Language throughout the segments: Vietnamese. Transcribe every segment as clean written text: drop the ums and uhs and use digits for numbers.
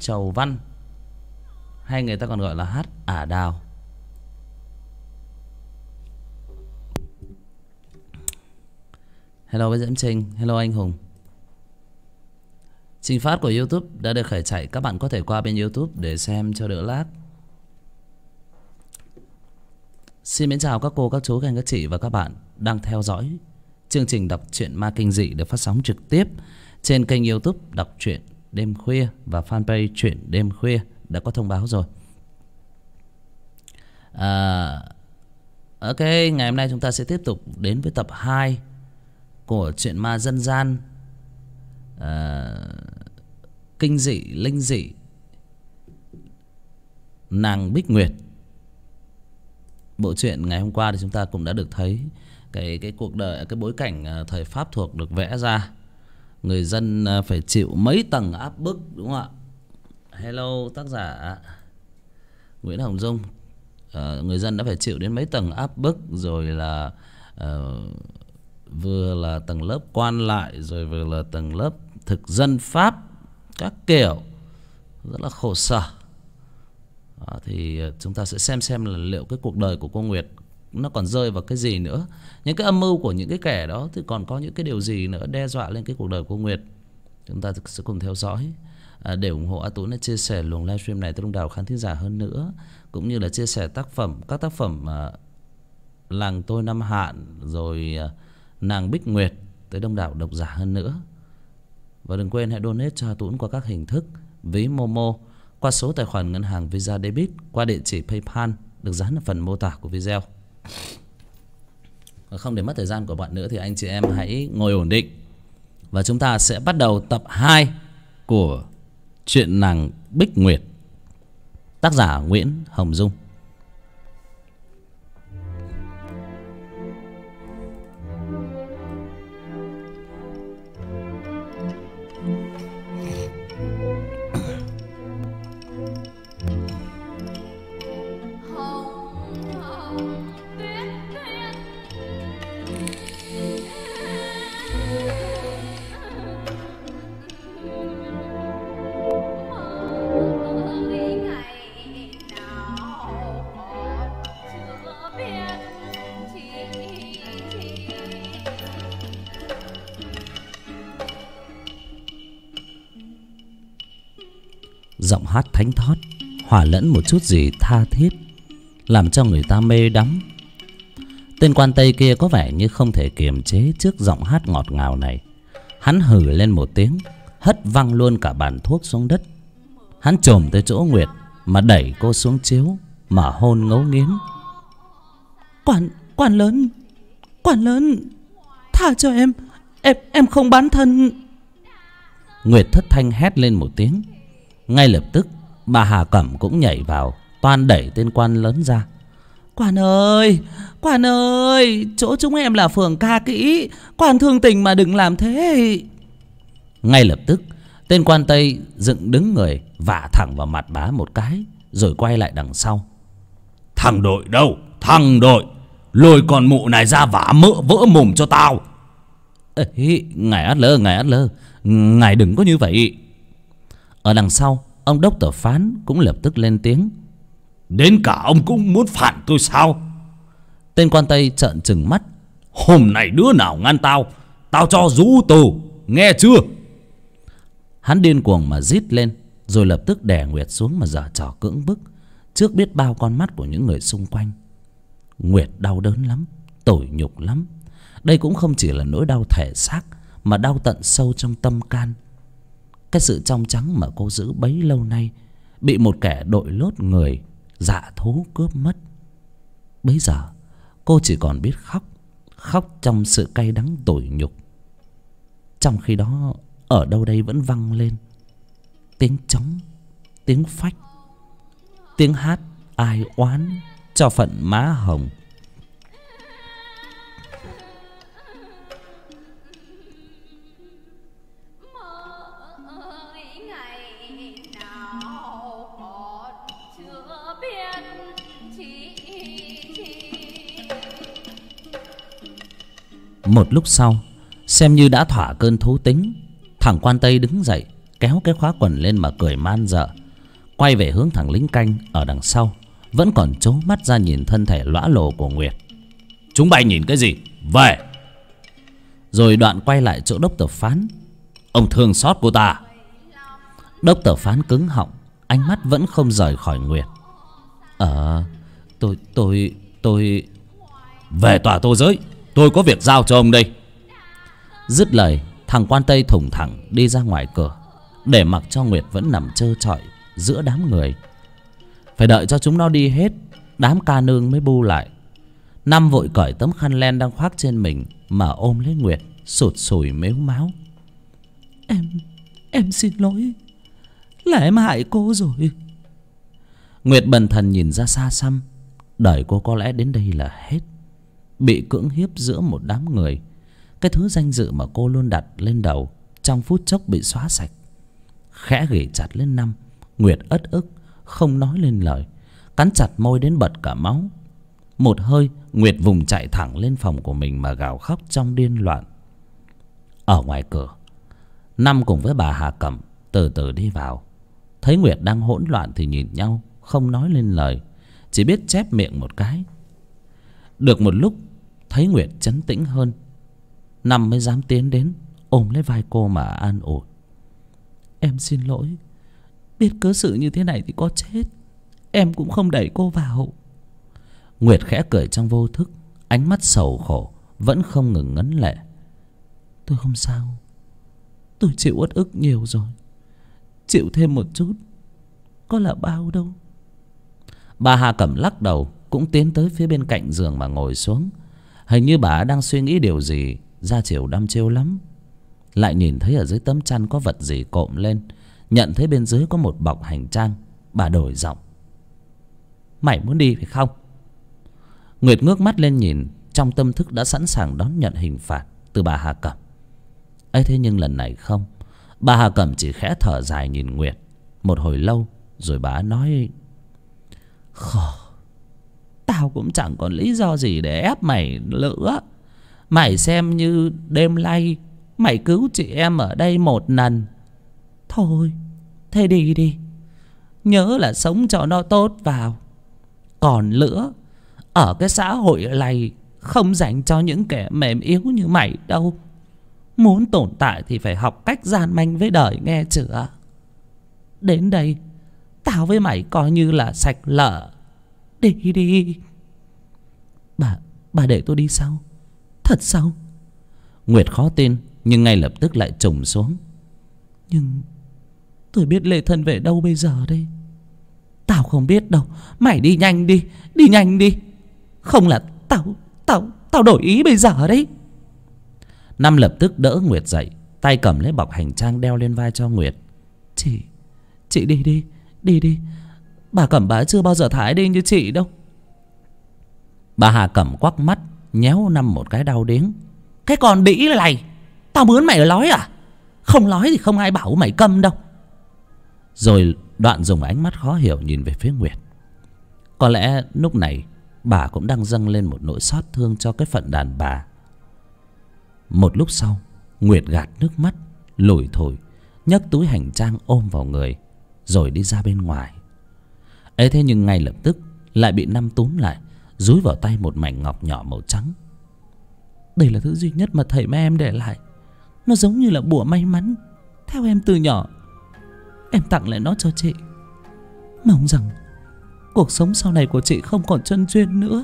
Chầu Văn, hay người ta còn gọi là hát ả đào. Hello với Diễm Trinh, hello anh Hùng. Trình phát của YouTube đã được khởi chạy, các bạn có thể qua bên YouTube để xem cho đỡ lag. Xin mến chào các cô, các chú, các anh, các chị và các bạn đang theo dõi chương trình đọc truyện ma kinh dị được phát sóng trực tiếp trên kênh YouTube Đọc truyện đêm khuya và fanpage truyện đêm khuya đã có thông báo rồi. Ok, ngày hôm nay chúng ta sẽ tiếp tục đến với tập 2 của truyện ma dân gian kinh dị linh dị Nàng Bích Nguyệt. Bộ truyện ngày hôm qua thì chúng ta cũng đã được thấy cái cuộc đời, cái bối cảnh thời Pháp thuộc được vẽ ra. Người dân phải chịu mấy tầng áp bức, đúng không ạ? Hello tác giả Nguyễn Hồng Dung. Người dân đã phải chịu đến mấy tầng áp bức, rồi là vừa là tầng lớp quan lại, rồi vừa là tầng lớp thực dân Pháp các kiểu, rất là khổ sở. Thì chúng ta sẽ xem là liệu cái cuộc đời của cô Nguyệt nó còn rơi vào cái gì nữa, những cái âm mưu của những cái kẻ đó thì còn có những cái điều gì nữa đe dọa lên cái cuộc đời của cô Nguyệt. Chúng ta sẽ cùng theo dõi. Để ủng hộ A Tú đã chia sẻ luồng livestream này tới đông đảo khán thính giả hơn nữa, cũng như là chia sẻ các tác phẩm Làng Tôi Năm Hạn, rồi Nàng Bích Nguyệt tới đông đảo độc giả hơn nữa. Và đừng quên hãy donate cho A Tú qua các hình thức: ví Momo, qua số tài khoản ngân hàng Visa Debit, qua địa chỉ PayPal được dán ở phần mô tả của video. Và không để mất thời gian của bạn nữa thì anh chị em hãy ngồi ổn định và chúng ta sẽ bắt đầu tập 2 của truyện Nàng Bích Nguyệt, tác giả Nguyễn Hồng Dung. Giọng hát thánh thót hòa lẫn một chút gì tha thiết, làm cho người ta mê đắm. Tên quan Tây kia có vẻ như không thể kiềm chế trước giọng hát ngọt ngào này. Hắn hừ lên một tiếng, hất văng luôn cả bàn thuốc xuống đất. Hắn chồm tới chỗ Nguyệt mà đẩy cô xuống chiếu mà hôn ngấu nghiến. Quan lớn, tha cho em không bán thân. Nguyệt thất thanh hét lên một tiếng. Ngay lập tức bà Hà Cẩm cũng nhảy vào, toan đẩy tên quan lớn ra. Quan ơi, chỗ chúng em là phường Ca Kỹ, quan thương tình mà đừng làm thế. Ngay lập tức tên quan Tây dựng đứng người vả thẳng vào mặt bà một cái, rồi quay lại đằng sau. Thằng đội đâu? Thằng đội, lôi con mụ này ra vả vỡ mồm cho tao. Ê, ngài Át Lơ, ngài đừng có như vậy. Ở đằng sau, ông đốc tờ Phán cũng lập tức lên tiếng. Đến cả ông cũng muốn phản tôi sao? Tên quan Tây trợn trừng mắt. Hôm nay đứa nào ngăn tao, tao cho rú tù, nghe chưa? Hắn điên cuồng mà rít lên, rồi lập tức đè Nguyệt xuống mà giở trò cưỡng bức trước biết bao con mắt của những người xung quanh. Nguyệt đau đớn lắm, tủi nhục lắm. Đây cũng không chỉ là nỗi đau thể xác, mà đau tận sâu trong tâm can. Cái sự trong trắng mà cô giữ bấy lâu nay bị một kẻ đội lốt người dạ thú cướp mất. Bấy giờ cô chỉ còn biết khóc trong sự cay đắng tủi nhục. Trong khi đó ở đâu đây vẫn vang lên tiếng trống, tiếng phách, tiếng hát ai oán cho phận má hồng. Một lúc sau, xem như đã thỏa cơn thú tính, thằng quan Tây đứng dậy, kéo cái khóa quần lên mà cười man rợ, quay về hướng thằng lính canh ở đằng sau, vẫn còn trố mắt ra nhìn thân thể lõa lồ của Nguyệt. Chúng bay nhìn cái gì? Về! Rồi đoạn quay lại chỗ Đốc Tờ Phán. Ông thương xót cô ta. Đốc Tờ Phán cứng họng, ánh mắt vẫn không rời khỏi Nguyệt. Tôi Về tòa tô giới, tôi có việc giao cho ông đây. Dứt lời, thằng quan Tây thủng thẳng đi ra ngoài cửa, để mặc cho Nguyệt vẫn nằm trơ trọi giữa đám người. Phải đợi cho chúng nó đi hết, đám ca nương mới bu lại. Năm vội cởi tấm khăn len đang khoác trên mình mà ôm lấy Nguyệt, sụt sùi mếu máo. Em xin lỗi, là em hại cô rồi. Nguyệt bần thần nhìn ra xa xăm. Đời cô có lẽ đến đây là hết. Bị cưỡng hiếp giữa một đám người, cái thứ danh dự mà cô luôn đặt lên đầu trong phút chốc bị xóa sạch. Khẽ ghì chặt lên Năm, Nguyệt ất ức không nói lên lời, cắn chặt môi đến bật cả máu. Một hơi, Nguyệt vùng chạy thẳng lên phòng của mình mà gào khóc trong điên loạn. Ở ngoài cửa, Năm cùng với bà Hà Cẩm từ từ đi vào. Thấy Nguyệt đang hỗn loạn thì nhìn nhau, không nói lên lời, chỉ biết chép miệng một cái. Được một lúc, thấy Nguyệt trấn tĩnh hơn, Năm mới dám tiến đến ôm lấy vai cô mà an ủi. Em xin lỗi, biết cớ sự như thế này thì có chết em cũng không đẩy cô vào. Nguyệt khẽ cười trong vô thức, ánh mắt sầu khổ vẫn không ngừng ngấn lệ. Tôi không sao, tôi chịu uất ức nhiều rồi, chịu thêm một chút có là bao đâu. Bà Hà Cẩm lắc đầu, cũng tiến tới phía bên cạnh giường mà ngồi xuống. Hình như bà đang suy nghĩ điều gì, ra chiều đăm chiêu lắm. Lại nhìn thấy ở dưới tấm chăn có vật gì cộm lên, nhận thấy bên dưới có một bọc hành trang, bà đổi giọng. Mày muốn đi phải không? Nguyệt ngước mắt lên nhìn, trong tâm thức đã sẵn sàng đón nhận hình phạt từ bà Hà Cẩm. ấy thế nhưng lần này không. Bà Hà Cẩm chỉ khẽ thở dài nhìn Nguyệt một hồi lâu, rồi bà nói: Khổ, tao cũng chẳng còn lý do gì để ép mày nữa. Mày xem như đêm nay mày cứu chị em ở đây một lần. Thôi, thế đi đi, nhớ là sống cho nó tốt vào. Còn nữa, ở cái xã hội này không dành cho những kẻ mềm yếu như mày đâu. Muốn tồn tại thì phải học cách gian manh với đời, nghe chưa? Đến đây, tao với mày coi như là sạch lợ. Đi đi. Bà để tôi đi sao? Thật sao? Nguyệt khó tin, nhưng ngay lập tức lại trùng xuống. Nhưng tôi biết Lê Thân về đâu bây giờ đây? Tao không biết đâu. Mày đi nhanh đi, đi nhanh đi. Không là tao đổi ý bây giờ đấy. Năm lập tức đỡ Nguyệt dậy, tay cầm lấy bọc hành trang đeo lên vai cho Nguyệt. Chị đi đi, đi đi. Bà Cẩm bà chưa bao giờ thải đi như chị đâu. Bà Hà Cẩm quắc mắt, nhéo Năm một cái đau điếng. Cái con đĩ này, tao mướn mày nói à? Không nói thì không ai bảo mày câm đâu. Rồi đoạn dùng ánh mắt khó hiểu nhìn về phía Nguyệt. Có lẽ lúc này bà cũng đang dâng lên một nỗi xót thương cho cái phận đàn bà. Một lúc sau, Nguyệt gạt nước mắt, lủi thủi nhấc túi hành trang ôm vào người, rồi đi ra bên ngoài. ấy thế nhưng ngay lập tức lại bị Năm túm lại, dúi vào tay một mảnh ngọc nhỏ màu trắng. Đây là thứ duy nhất mà thầy mẹ em để lại. Nó giống như là bùa may mắn theo em từ nhỏ. Em tặng lại nó cho chị, mong rằng cuộc sống sau này của chị không còn trơn truyên nữa.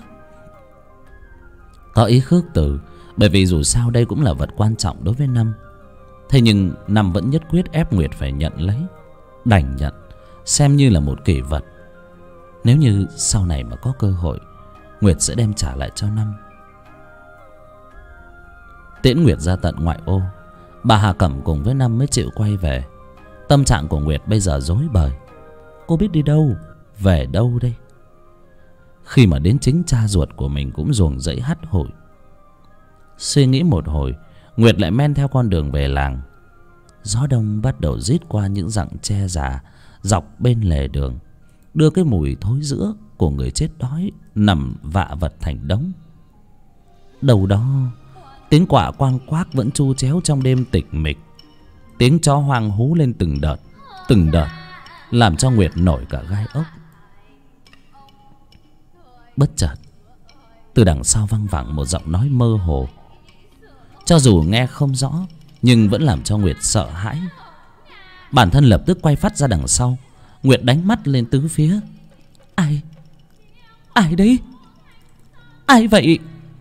Có ý khước từ, bởi vì dù sao đây cũng là vật quan trọng đối với Năm. Thế nhưng Năm vẫn nhất quyết ép Nguyệt phải nhận lấy. Đành nhận, xem như là một kỷ vật. Nếu như sau này mà có cơ hội, Nguyệt sẽ đem trả lại cho Năm. Tiễn Nguyệt ra tận ngoại ô, bà Hà Cẩm cùng với Năm mới chịu quay về. Tâm trạng của Nguyệt bây giờ rối bời. Cô biết đi đâu, về đâu đây? Khi mà đến chính cha ruột của mình cũng ruồng rẫy hắt hủi. Suy nghĩ một hồi, Nguyệt lại men theo con đường về làng. Gió đông bắt đầu rít qua những rặng tre già dọc bên lề đường, đưa cái mùi thối rữa của người chết đói nằm vạ vật thành đống. Đầu đó tiếng quạ quang quác vẫn chu chéo trong đêm tịch mịch. Tiếng chó hoang hú lên từng đợt, làm cho Nguyệt nổi cả gai ốc. Bất chợt, từ đằng sau văng vẳng một giọng nói mơ hồ. Cho dù nghe không rõ, nhưng vẫn làm cho Nguyệt sợ hãi. Bản thân lập tức quay phát ra đằng sau. Nguyệt đánh mắt lên tứ phía. Ai đấy? Ai vậy?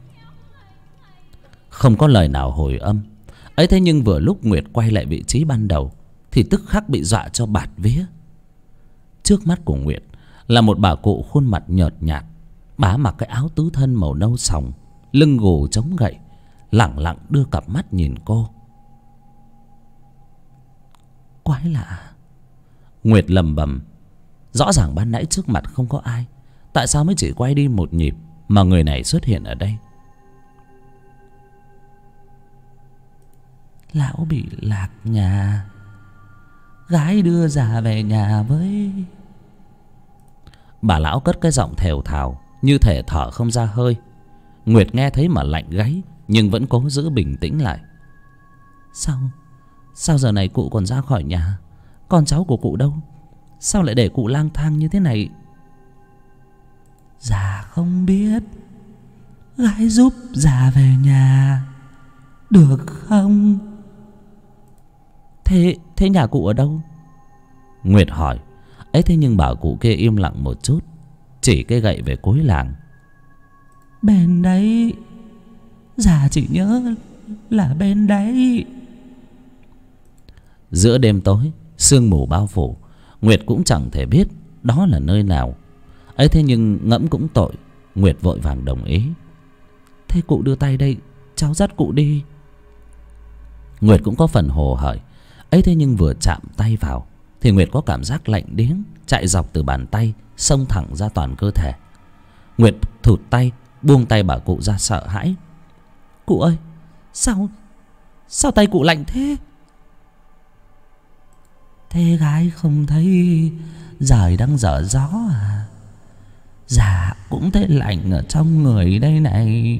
Không có lời nào hồi âm. Ấy thế nhưng vừa lúc Nguyệt quay lại vị trí ban đầu thì tức khắc bị dọa cho bạt vía. Trước mắt của Nguyệt là một bà cụ khuôn mặt nhợt nhạt. Bà mặc cái áo tứ thân màu nâu sòng, lưng gù chống gậy, lẳng lặng đưa cặp mắt nhìn cô. Quái lạ, Nguyệt lầm bầm. Rõ ràng ban nãy trước mặt không có ai, tại sao mới chỉ quay đi một nhịp mà người này xuất hiện ở đây? Lão bị lạc nhà, gái đưa già về nhà với. Bà lão cất cái giọng thều thào, như thể thở không ra hơi. Nguyệt nghe thấy mà lạnh gáy, nhưng vẫn cố giữ bình tĩnh lại. Sao giờ này cụ còn ra khỏi nhà? Con cháu của cụ đâu? Sao lại để cụ lang thang như thế này? Già không biết, gái giúp già về nhà được không? Thế nhà cụ ở đâu? Nguyệt hỏi. Ấy thế nhưng bà cụ kia im lặng một chút, chỉ cái gậy về cuối làng. Bên đấy, già chỉ nhớ là bên đấy. Giữa đêm tối, sương mù bao phủ, Nguyệt cũng chẳng thể biết đó là nơi nào. Ấy thế nhưng ngẫm cũng tội, Nguyệt vội vàng đồng ý. Thế cụ đưa tay đây, cháu dắt cụ đi. Nguyệt cũng có phần hồ hởi. Ấy thế nhưng vừa chạm tay vào thì Nguyệt có cảm giác lạnh điếng chạy dọc từ bàn tay xông thẳng ra toàn cơ thể. Nguyệt thụt tay, buông tay bà cụ ra sợ hãi. Cụ ơi, sao tay cụ lạnh thế? Thế gái không thấy trời đang dở gió à? Dạ cũng thấy lạnh ở trong người đây này.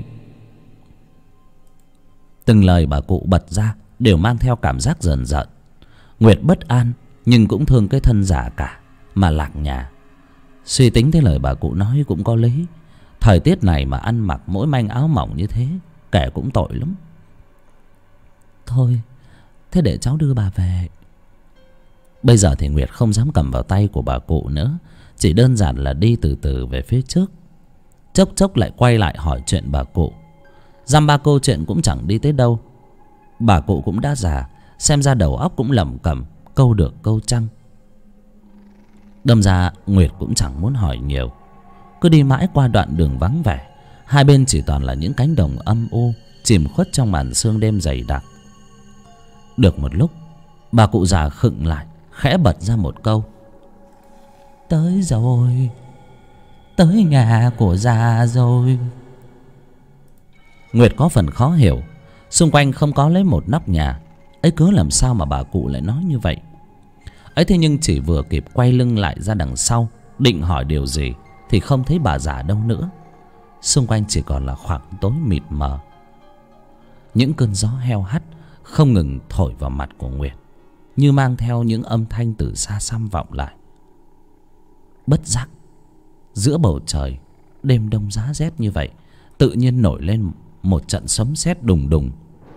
Từng lời bà cụ bật ra đều mang theo cảm giác rờn rợn. Nguyệt bất an nhưng cũng thương cái thân già cả mà lạc nhà. Suy tính tới lời bà cụ nói cũng có lý. Thời tiết này mà ăn mặc mỗi manh áo mỏng như thế, kẻ cũng tội lắm. Thôi, thế để cháu đưa bà về. Bây giờ thì Nguyệt không dám cầm vào tay của bà cụ nữa, chỉ đơn giản là đi từ từ về phía trước. Chốc chốc lại quay lại hỏi chuyện bà cụ. Dăm ba câu chuyện cũng chẳng đi tới đâu. Bà cụ cũng đã già, xem ra đầu óc cũng lẩm cẩm, câu được câu trăng. Đâm ra Nguyệt cũng chẳng muốn hỏi nhiều. Cứ đi mãi qua đoạn đường vắng vẻ, hai bên chỉ toàn là những cánh đồng âm u chìm khuất trong màn sương đêm dày đặc. Được một lúc, bà cụ già khựng lại, khẽ bật ra một câu. Tới rồi, tới nhà của già rồi. Nguyệt có phần khó hiểu. Xung quanh không có lấy một nóc nhà, ấy cớ làm sao mà bà cụ lại nói như vậy? Ấy thế nhưng chỉ vừa kịp quay lưng lại ra đằng sau định hỏi điều gì thì không thấy bà già đâu nữa. Xung quanh chỉ còn là khoảng tối mịt mờ. Những cơn gió heo hắt không ngừng thổi vào mặt của Nguyệt, như mang theo những âm thanh từ xa xăm vọng lại. Bất giác, giữa bầu trời đêm đông giá rét như vậy, tự nhiên nổi lên một trận sấm sét đùng đùng.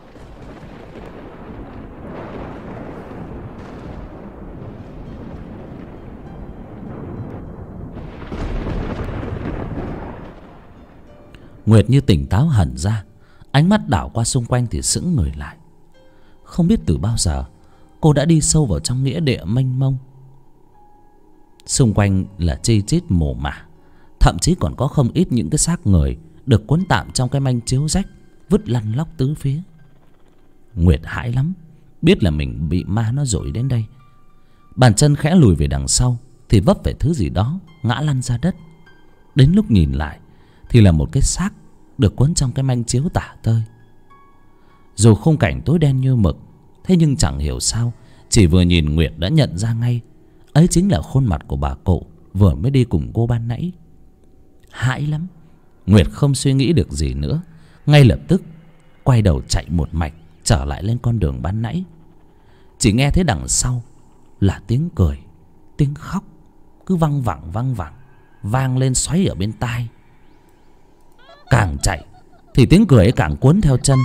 Nguyệt như tỉnh táo hẳn ra, ánh mắt đảo qua xung quanh thì sững người lại. Không biết từ bao giờ cô đã đi sâu vào trong nghĩa địa mênh mông. Xung quanh là chi chít mồ mả, thậm chí còn có không ít những cái xác người được cuốn tạm trong cái manh chiếu rách, vứt lăn lóc tứ phía. Nguyệt hãi lắm, biết là mình bị ma nó dội đến đây. Bàn chân khẽ lùi về đằng sau thì vấp phải thứ gì đó, ngã lăn ra đất. Đến lúc nhìn lại thì là một cái xác được cuốn trong cái manh chiếu tả tơi. Dù khung cảnh tối đen như mực, thế nhưng chẳng hiểu sao, chỉ vừa nhìn Nguyệt đã nhận ra ngay, ấy chính là khuôn mặt của bà cụ vừa mới đi cùng cô ban nãy. Hãi lắm, Nguyệt không suy nghĩ được gì nữa, ngay lập tức quay đầu chạy một mạch trở lại lên con đường ban nãy. chỉ nghe thấy đằng sau là tiếng cười, tiếng khóc cứ văng vẳng vang lên xoáy ở bên tai. Càng chạy thì tiếng cười ấy càng cuốn theo chân.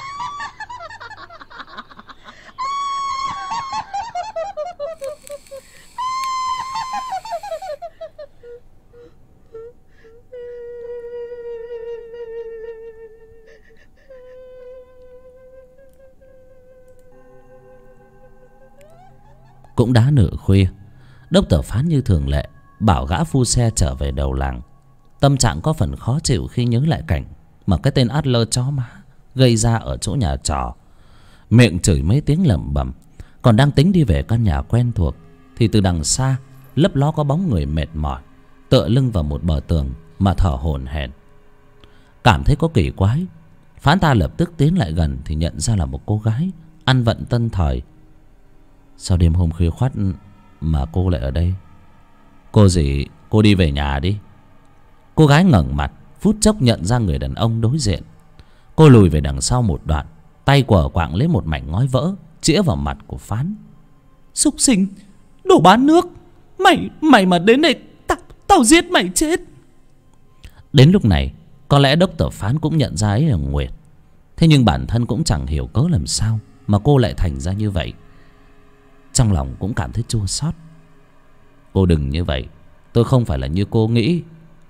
Cũng đã nửa khuya, Đốc Tờ Phán như thường lệ bảo gã phu xe trở về đầu làng. Tâm trạng có phần khó chịu khi nhớ lại cảnh mà cái tên Adler chó má gây ra ở chỗ nhà trọ. Miệng chửi mấy tiếng lẩm bẩm, còn đang tính đi về căn nhà quen thuộc thì từ đằng xa lấp ló có bóng người mệt mỏi tựa lưng vào một bờ tường mà thở hổn hển. Cảm thấy có kỳ quái, Phán ta lập tức tiến lại gần thì nhận ra là một cô gái ăn vận tân thời. Sao đêm hôm khuya khoắt mà cô lại ở đây? Cô gì? Cô đi về nhà đi. Cô gái ngẩng mặt, phút chốc nhận ra người đàn ông đối diện. Cô lùi về đằng sau một đoạn, tay quờ quạng lấy một mảnh ngói vỡ chĩa vào mặt của Phán. Súc sinh, đồ bán nước, mày mà đến đây tao giết mày chết. Đến lúc này có lẽ Đốc Tờ Phán cũng nhận ra ấy là Nguyệt. Thế nhưng bản thân cũng chẳng hiểu cớ làm sao mà cô lại thành ra như vậy. Trong lòng cũng cảm thấy chua xót. Cô đừng như vậy, tôi không phải là như cô nghĩ.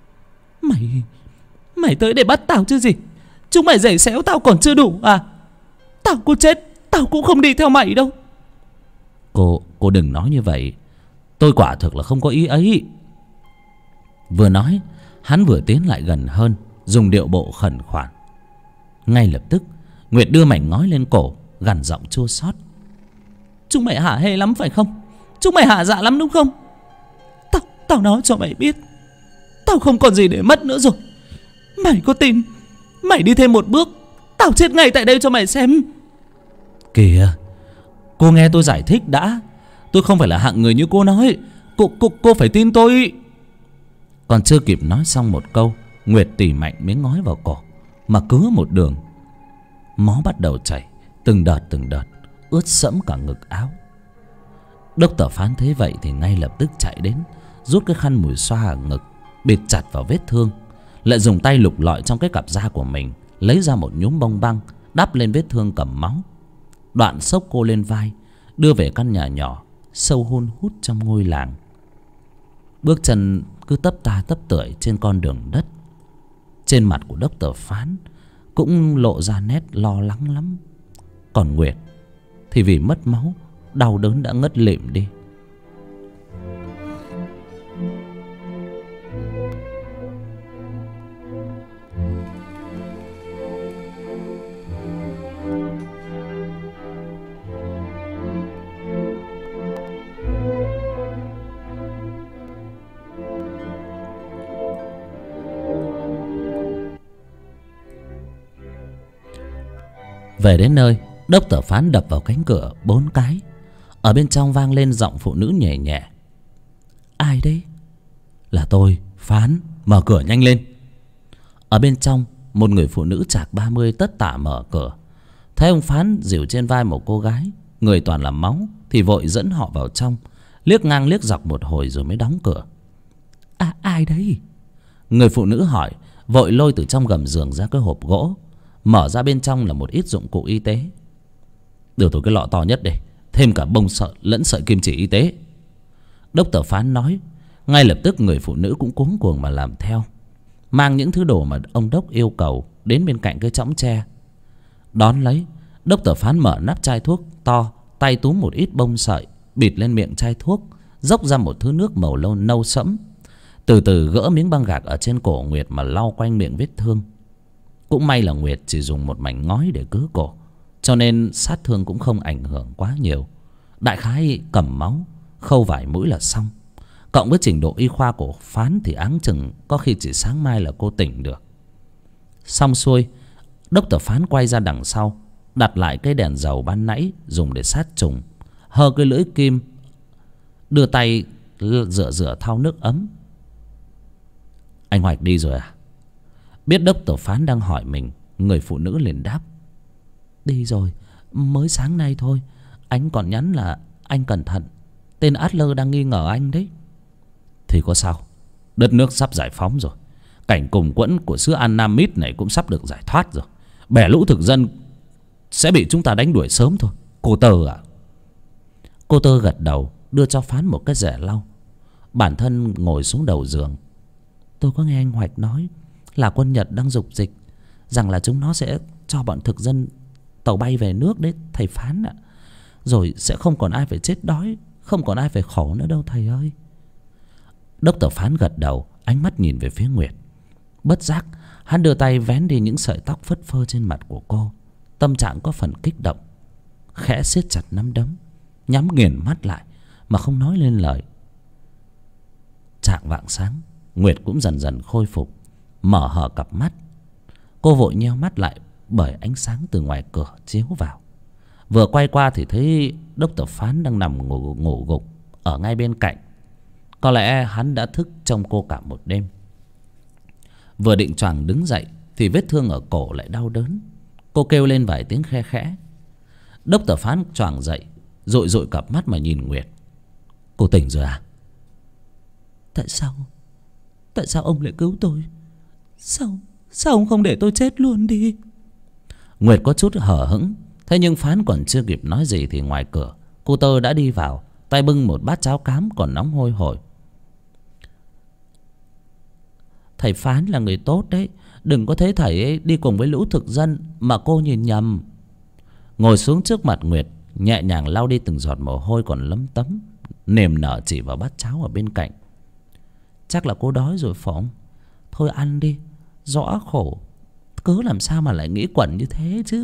Mày tới để bắt tao chứ gì? Chúng mày giày xéo tao còn chưa đủ à? Tao có chết tao cũng không đi theo mày đâu. Cô đừng nói như vậy, tôi quả thực là không có ý ấy. Vừa nói hắn vừa tiến lại gần hơn, dùng điệu bộ khẩn khoản. Ngay lập tức Nguyệt đưa mảnh ngói lên cổ, gằn giọng chua xót. Chúng mày hả hê lắm phải không? Chúng mày hả dạ lắm đúng không? Tao nói cho mày biết, tao không còn gì để mất nữa rồi. Mày có tin mày đi thêm một bước, tao chết ngay tại đây cho mày xem. Kìa, cô nghe tôi giải thích đã. Tôi không phải là hạng người như cô nói. Cô phải tin tôi. Còn chưa kịp nói xong một câu, Nguyệt tỉ mạnh miếng ngói vào cổ mà cứa một đường. Máu bắt đầu chảy từng đợt ướt sẫm cả ngực áo. Đốc Tờ Phán thấy vậy thì ngay lập tức chạy đến, rút cái khăn mùi xoa ở ngực, bịt chặt vào vết thương, lại dùng tay lục lọi trong cái cặp da của mình, lấy ra một nhúm bông băng đắp lên vết thương cầm máu. Đoạn xốc cô lên vai, đưa về căn nhà nhỏ sâu hun hút trong ngôi làng. Bước chân cứ tấp ta tấp tưởi trên con đường đất. Trên mặt của Đốc Tờ Phán cũng lộ ra nét lo lắng lắm. Còn Nguyệt thì vì mất máu, đau đớn đã ngất lịm đi. Về đến nơi, Đốc Tờ Phán đập vào cánh cửa 4 cái. Ở bên trong vang lên giọng phụ nữ nhẹ nhẹ. Ai đấy? Là tôi, Phán, mở cửa nhanh lên. Ở bên trong, một người phụ nữ chạc 30 tất tả mở cửa. Thấy ông Phán dìu trên vai một cô gái, người toàn là máu, thì vội dẫn họ vào trong, liếc ngang liếc dọc một hồi rồi mới đóng cửa. À, ai đấy? Người phụ nữ hỏi, vội lôi từ trong gầm giường ra cái hộp gỗ. Mở ra bên trong là một ít dụng cụ y tế. Đưa tôi cái lọ to nhất đây, thêm cả bông sợi lẫn sợi kim chỉ y tế. Đốc Tờ Phán nói. Ngay lập tức người phụ nữ cũng cuống cuồng mà làm theo, mang những thứ đồ mà ông Đốc yêu cầu đến bên cạnh cái chõng tre. Đón lấy, Đốc Tờ Phán mở nắp chai thuốc to, tay túm một ít bông sợi, bịt lên miệng chai thuốc, dốc ra một thứ nước màu nâu sẫm. Từ từ gỡ miếng băng gạc ở trên cổ Nguyệt mà lau quanh miệng vết thương. Cũng may là Nguyệt chỉ dùng một mảnh ngói để cứa cổ, cho nên sát thương cũng không ảnh hưởng quá nhiều. Đại khái cầm máu, khâu vài mũi là xong. Cộng với trình độ y khoa của Phán thì áng chừng có khi chỉ sáng mai là cô tỉnh được. Xong xuôi, Đốc Tờ Phán quay ra đằng sau, đặt lại cái đèn dầu ban nãy dùng để sát trùng, hơ cái lưỡi kim, đưa tay rửa thau nước ấm. Anh Hoạch đi rồi à? Biết Đốc Tờ Phán đang hỏi mình, người phụ nữ liền đáp. Đi rồi, mới sáng nay thôi. Anh còn nhắn là anh cẩn thận, tên Adler đang nghi ngờ anh đấy. Thì có sao, đất nước sắp giải phóng rồi, cảnh cùng quẫn của xứ An Nam Mít này cũng sắp được giải thoát rồi. Bè lũ thực dân sẽ bị chúng ta đánh đuổi sớm thôi, cô Tơ ạ. Cô Tơ gật đầu, đưa cho Phán một cái rẻ lau. Bản thân ngồi xuống đầu giường. Tôi có nghe anh Hoạch nói là quân Nhật đang dục dịch, rằng là chúng nó sẽ cho bọn thực dân tàu bay về nước đấy thầy Phán ạ. Rồi sẽ không còn ai phải chết đói, không còn ai phải khổ nữa đâu thầy ơi. Đốc Tờ Phán gật đầu, ánh mắt nhìn về phía Nguyệt. Bất giác hắn đưa tay vén đi những sợi tóc phất phơ trên mặt của cô. Tâm trạng có phần kích động, khẽ siết chặt nắm đấm, nhắm nghiền mắt lại mà không nói lên lời. Chạng vạng sáng, Nguyệt cũng dần dần khôi phục, mở hở cặp mắt. Cô vội nheo mắt lại bởi ánh sáng từ ngoài cửa chiếu vào. Vừa quay qua thì thấy Đốc Tờ Phán đang nằm ngủ gục ở ngay bên cạnh. Có lẽ hắn đã thức trông cô cả một đêm. Vừa định choàng đứng dậy thì vết thương ở cổ lại đau đớn. Cô kêu lên vài tiếng khe khẽ. Đốc Tờ Phán choàng dậy, dội dội cặp mắt mà nhìn Nguyệt. Cô tỉnh rồi à? Tại sao ông lại cứu tôi? Sao ông không để tôi chết luôn đi? Nguyệt có chút hở hững. Thế nhưng Phán còn chưa kịp nói gì thì ngoài cửa cô Tơ đã đi vào, tay bưng một bát cháo cám còn nóng hôi hổi. Thầy Phán là người tốt đấy, đừng có thấy thầy ấy đi cùng với lũ thực dân mà cô nhìn nhầm. Ngồi xuống trước mặt Nguyệt, nhẹ nhàng lau đi từng giọt mồ hôi còn lấm tấm, niềm nở chỉ vào bát cháo ở bên cạnh. Chắc là cô đói rồi phải không? Thôi ăn đi, rõ khổ, cứ làm sao mà lại nghĩ quẩn như thế chứ.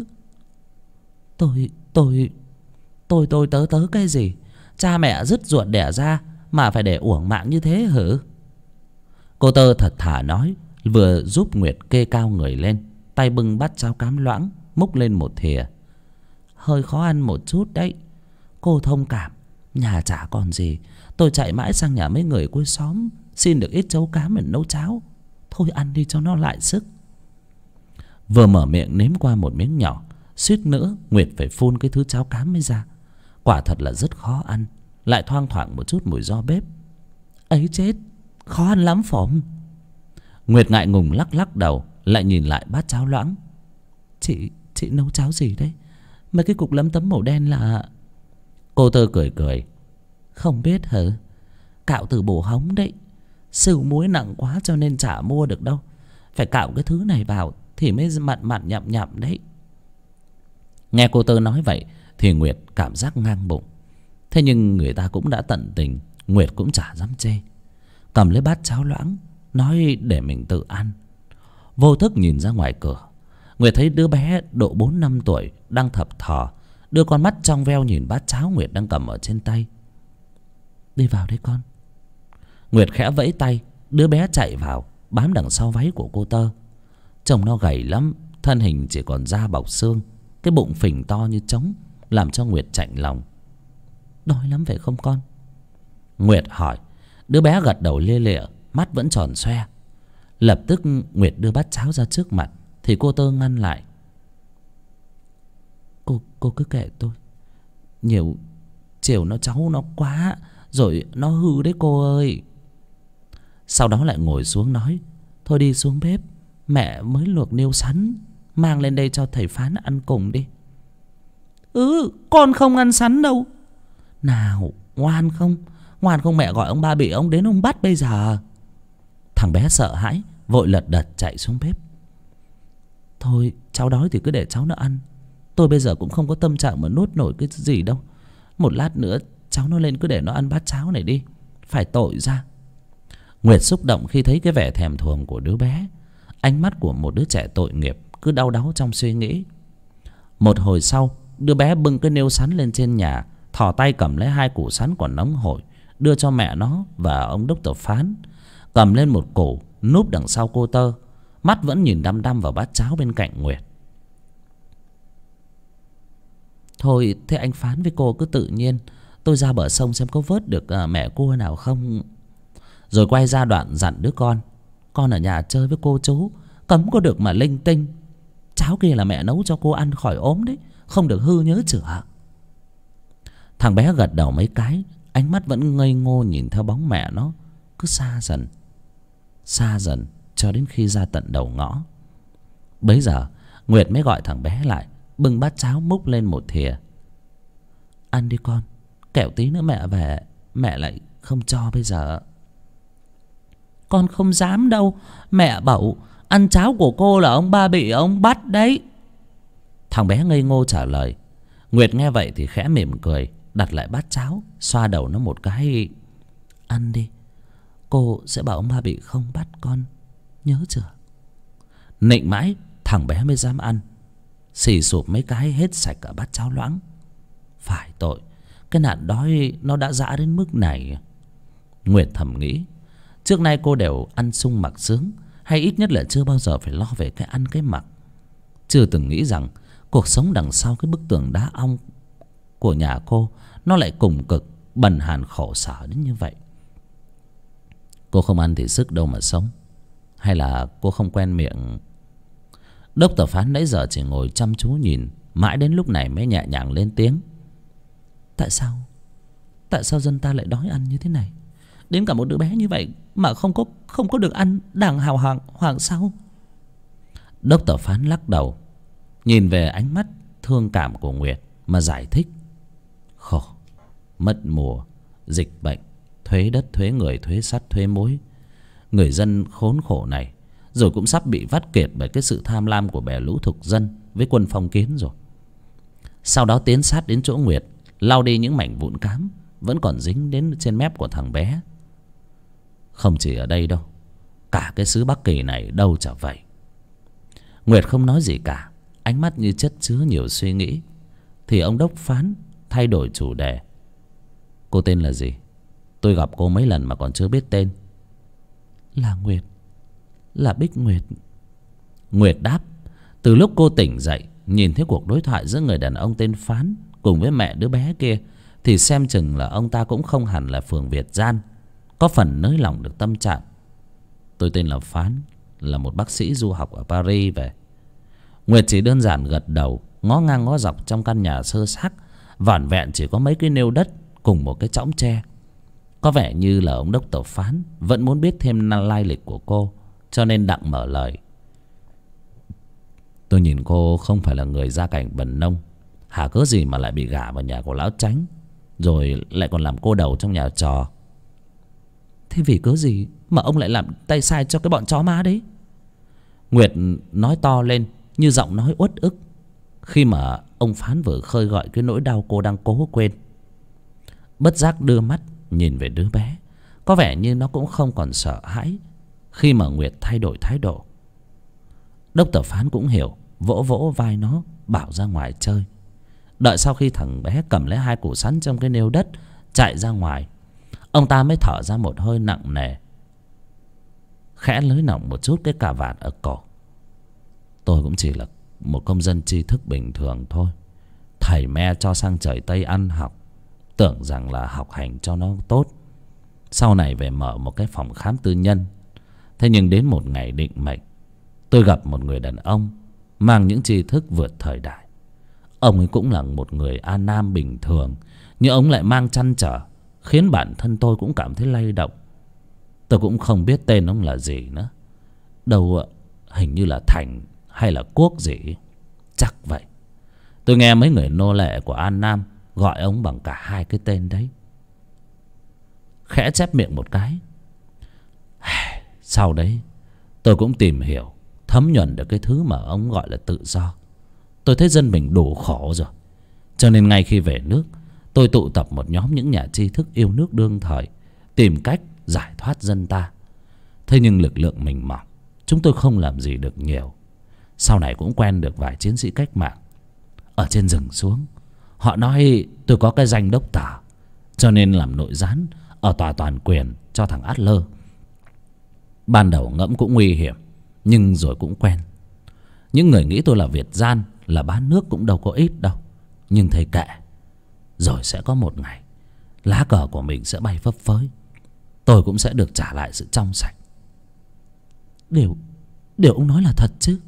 Tôi tớ cái gì? Cha mẹ dứt ruột đẻ ra mà phải để uổng mạng như thế hử? Cô Tơ thật thà nói, vừa giúp Nguyệt kê cao người lên, tay bưng bát cháo cám loãng, múc lên một thìa. Hơi khó ăn một chút đấy, cô thông cảm, nhà chả còn gì. Tôi chạy mãi sang nhà mấy người cuối xóm xin được ít cháo cám để nấu cháo. Thôi ăn đi cho nó lại sức. Vừa mở miệng nếm qua một miếng nhỏ, suýt nữa Nguyệt phải phun cái thứ cháo cám mới ra. Quả thật là rất khó ăn, lại thoang thoảng một chút mùi do bếp. Ấy chết, khó ăn lắm phỏng. Nguyệt ngại ngùng lắc lắc đầu, lại nhìn lại bát cháo loãng. Chị nấu cháo gì đấy? Mấy cái cục lấm tấm màu đen là... Cô Tơ cười cười. Không biết hả? Cạo từ bổ hóng đấy. Sườn muối nặng quá cho nên chả mua được đâu. Phải cạo cái thứ này vào thì mới mặn mặn nhậm nhậm đấy. Nghe cô Tơ nói vậy thì Nguyệt cảm giác ngang bụng. Thế nhưng người ta cũng đã tận tình, Nguyệt cũng chả dám chê. Cầm lấy bát cháo loãng, nói để mình tự ăn. Vô thức nhìn ra ngoài cửa, Nguyệt thấy đứa bé độ 4-5 tuổi đang thập thò, đưa con mắt trong veo nhìn bát cháo Nguyệt đang cầm ở trên tay. Đi vào đấy con. Nguyệt khẽ vẫy tay, đứa bé chạy vào, bám đằng sau váy của cô Tơ. Trông nó gầy lắm, thân hình chỉ còn da bọc xương, cái bụng phình to như trống, làm cho Nguyệt chạnh lòng. Đói lắm phải không con? Nguyệt hỏi. Đứa bé gật đầu lia lịa, mắt vẫn tròn xoe. Lập tức Nguyệt đưa bát cháo ra trước mặt thì cô Tơ ngăn lại. Cô cứ kệ tôi. Nhiều chiều nó cháu nó quá, rồi nó hư đấy cô ơi. Sau đó lại ngồi xuống nói. Thôi đi xuống bếp, mẹ mới luộc niêu sắn, mang lên đây cho thầy Phán ăn cùng đi. Con không ăn sắn đâu. Nào, ngoan không? Ngoan không mẹ gọi ông ba bị ông đến ông bắt bây giờ. Thằng bé sợ hãi, vội lật đật chạy xuống bếp. Thôi cháu đói thì cứ để cháu nó ăn. Tôi bây giờ cũng không có tâm trạng mà nuốt nổi cái gì đâu. Một lát nữa cháu nó lên cứ để nó ăn bát cháo này đi. Phải tội ra. Nguyệt xúc động khi thấy cái vẻ thèm thuồng của đứa bé. Ánh mắt của một đứa trẻ tội nghiệp cứ đau đáu trong suy nghĩ. Một hồi sau, đứa bé bưng cái nêu sắn lên trên nhà, thò tay cầm lấy 2 củ sắn còn nóng hổi, đưa cho mẹ nó và ông Đốc Tờ Phán. Cầm lên một củ, núp đằng sau cô Tơ, mắt vẫn nhìn đăm đăm vào bát cháo bên cạnh Nguyệt. Thôi thế anh Phán với cô cứ tự nhiên, tôi ra bờ sông xem có vớt được mẹ cua nào không. Rồi quay ra đoạn dặn đứa con ở nhà chơi với cô chú, cấm có được mà linh tinh. Cháo kia là mẹ nấu cho cô ăn khỏi ốm đấy, không được hư nhớ chửa. Thằng bé gật đầu mấy cái, ánh mắt vẫn ngây ngô nhìn theo bóng mẹ nó cứ xa dần cho đến khi ra tận đầu ngõ. Bấy giờ Nguyệt mới gọi thằng bé lại, bưng bát cháo múc lên một thìa. Ăn đi con, kẻo tí nữa mẹ về mẹ lại không cho bây giờ. Con không dám đâu, mẹ bảo ăn cháo của cô là ông ba bị ông bắt đấy. Thằng bé ngây ngô trả lời. Nguyệt nghe vậy thì khẽ mỉm cười, đặt lại bát cháo, xoa đầu nó một cái. Ăn đi, cô sẽ bảo ông ba bị không bắt con, nhớ chưa? Nịnh mãi thằng bé mới dám ăn. Xì sụp mấy cái hết sạch cả bát cháo loãng. Phải tội, cái nạn đói nó đã dã đến mức này. Nguyệt thầm nghĩ, trước nay cô đều ăn sung mặc sướng, hay ít nhất là chưa bao giờ phải lo về cái ăn cái mặc. Chưa từng nghĩ rằng cuộc sống đằng sau cái bức tường đá ong của nhà cô nó lại cùng cực, bần hàn khổ sở đến như vậy. Cô không ăn thì sức đâu mà sống, hay là cô không quen miệng? Đốc Tờ Phán nãy giờ chỉ ngồi chăm chú nhìn, mãi đến lúc này mới nhẹ nhàng lên tiếng. Tại sao dân ta lại đói ăn như thế này? Đến cả một đứa bé như vậy mà không có được ăn đàng hoàng sao? Đốc Tờ Phán lắc đầu, nhìn về ánh mắt thương cảm của Nguyệt mà giải thích. Khổ, mất mùa, dịch bệnh, thuế đất, thuế người, thuế sắt, thuế muối. Người dân khốn khổ này rồi cũng sắp bị vắt kiệt bởi cái sự tham lam của bè lũ thục dân với quân phong kiến rồi. Sau đó tiến sát đến chỗ Nguyệt, lau đi những mảnh vụn cám vẫn còn dính đến trên mép của thằng bé. Không chỉ ở đây đâu, cả cái xứ Bắc Kỳ này đâu chả vậy. Nguyệt không nói gì cả, ánh mắt như chất chứa nhiều suy nghĩ. Thì ông Đốc Phán thay đổi chủ đề. Cô tên là gì? Tôi gặp cô mấy lần mà còn chưa biết tên. Là Nguyệt, là Bích Nguyệt. Nguyệt đáp. Từ lúc cô tỉnh dậy, nhìn thấy cuộc đối thoại giữa người đàn ông tên Phán cùng với mẹ đứa bé kia, thì xem chừng là ông ta cũng không hẳn là phường Việt gian, có phần nới lỏng được tâm trạng. Tôi tên là Phán, là một bác sĩ du học ở Paris về. Nguyệt chỉ đơn giản gật đầu, ngó ngang ngó dọc trong căn nhà sơ xác, vỏn vẹn chỉ có mấy cái nêu đất cùng một cái chõng tre. Có vẻ như là ông Đốc Tờ Phán vẫn muốn biết thêm lai lịch của cô, cho nên đặng mở lời. Tôi nhìn cô không phải là người gia cảnh bần nông, hả cớ gì mà lại bị gả vào nhà của lão Chánh, rồi lại còn làm cô đầu trong nhà trò. Thế vì cớ gì mà ông lại làm tay sai cho cái bọn chó má đấy? Nguyệt nói to lên như giọng nói uất ức, khi mà ông Phán vừa khơi gọi cái nỗi đau cô đang cố quên. Bất giác đưa mắt nhìn về đứa bé, có vẻ như nó cũng không còn sợ hãi khi mà Nguyệt thay đổi thái độ. Đốc Tờ Phán cũng hiểu, vỗ vỗ vai nó bảo ra ngoài chơi. Đợi sau khi thằng bé cầm lấy hai củ sắn trong cái nêu đất chạy ra ngoài, ông ta mới thở ra một hơi nặng nề, khẽ nới lỏng một chút cái cà vạt ở cổ. Tôi cũng chỉ là một công dân tri thức bình thường thôi. Thầy me cho sang trời Tây ăn học, tưởng rằng là học hành cho nó tốt, sau này về mở một cái phòng khám tư nhân. Thế nhưng đến một ngày định mệnh, tôi gặp một người đàn ông mang những tri thức vượt thời đại. Ông ấy cũng là một người An Nam bình thường, nhưng ông lại mang trăn trở, khiến bản thân tôi cũng cảm thấy lay động. Tôi cũng không biết tên ông là gì nữa. Đâu hình như là Thành hay là Quốc gì, chắc vậy. Tôi nghe mấy người nô lệ của An Nam gọi ông bằng cả hai cái tên đấy. Khẽ chép miệng một cái. Sau đấy tôi cũng tìm hiểu, thấm nhuần được cái thứ mà ông gọi là tự do. Tôi thấy dân mình đủ khổ rồi, cho nên ngay khi về nước, tôi tụ tập một nhóm những nhà tri thức yêu nước đương thời, tìm cách giải thoát dân ta. Thế nhưng lực lượng mình mỏng, chúng tôi không làm gì được nhiều. Sau này cũng quen được vài chiến sĩ cách mạng. Ở trên rừng xuống, họ nói tôi có cái danh đốc tả, cho nên làm nội gián ở tòa toàn quyền cho thằng Adler. Ban đầu ngẫm cũng nguy hiểm, nhưng rồi cũng quen. Những người nghĩ tôi là Việt gian, là bán nước cũng đâu có ít đâu. Nhưng thầy kệ, rồi sẽ có một ngày lá cờ của mình sẽ bay phấp phới, tôi cũng sẽ được trả lại sự trong sạch. Điều ông nói là thật chứ?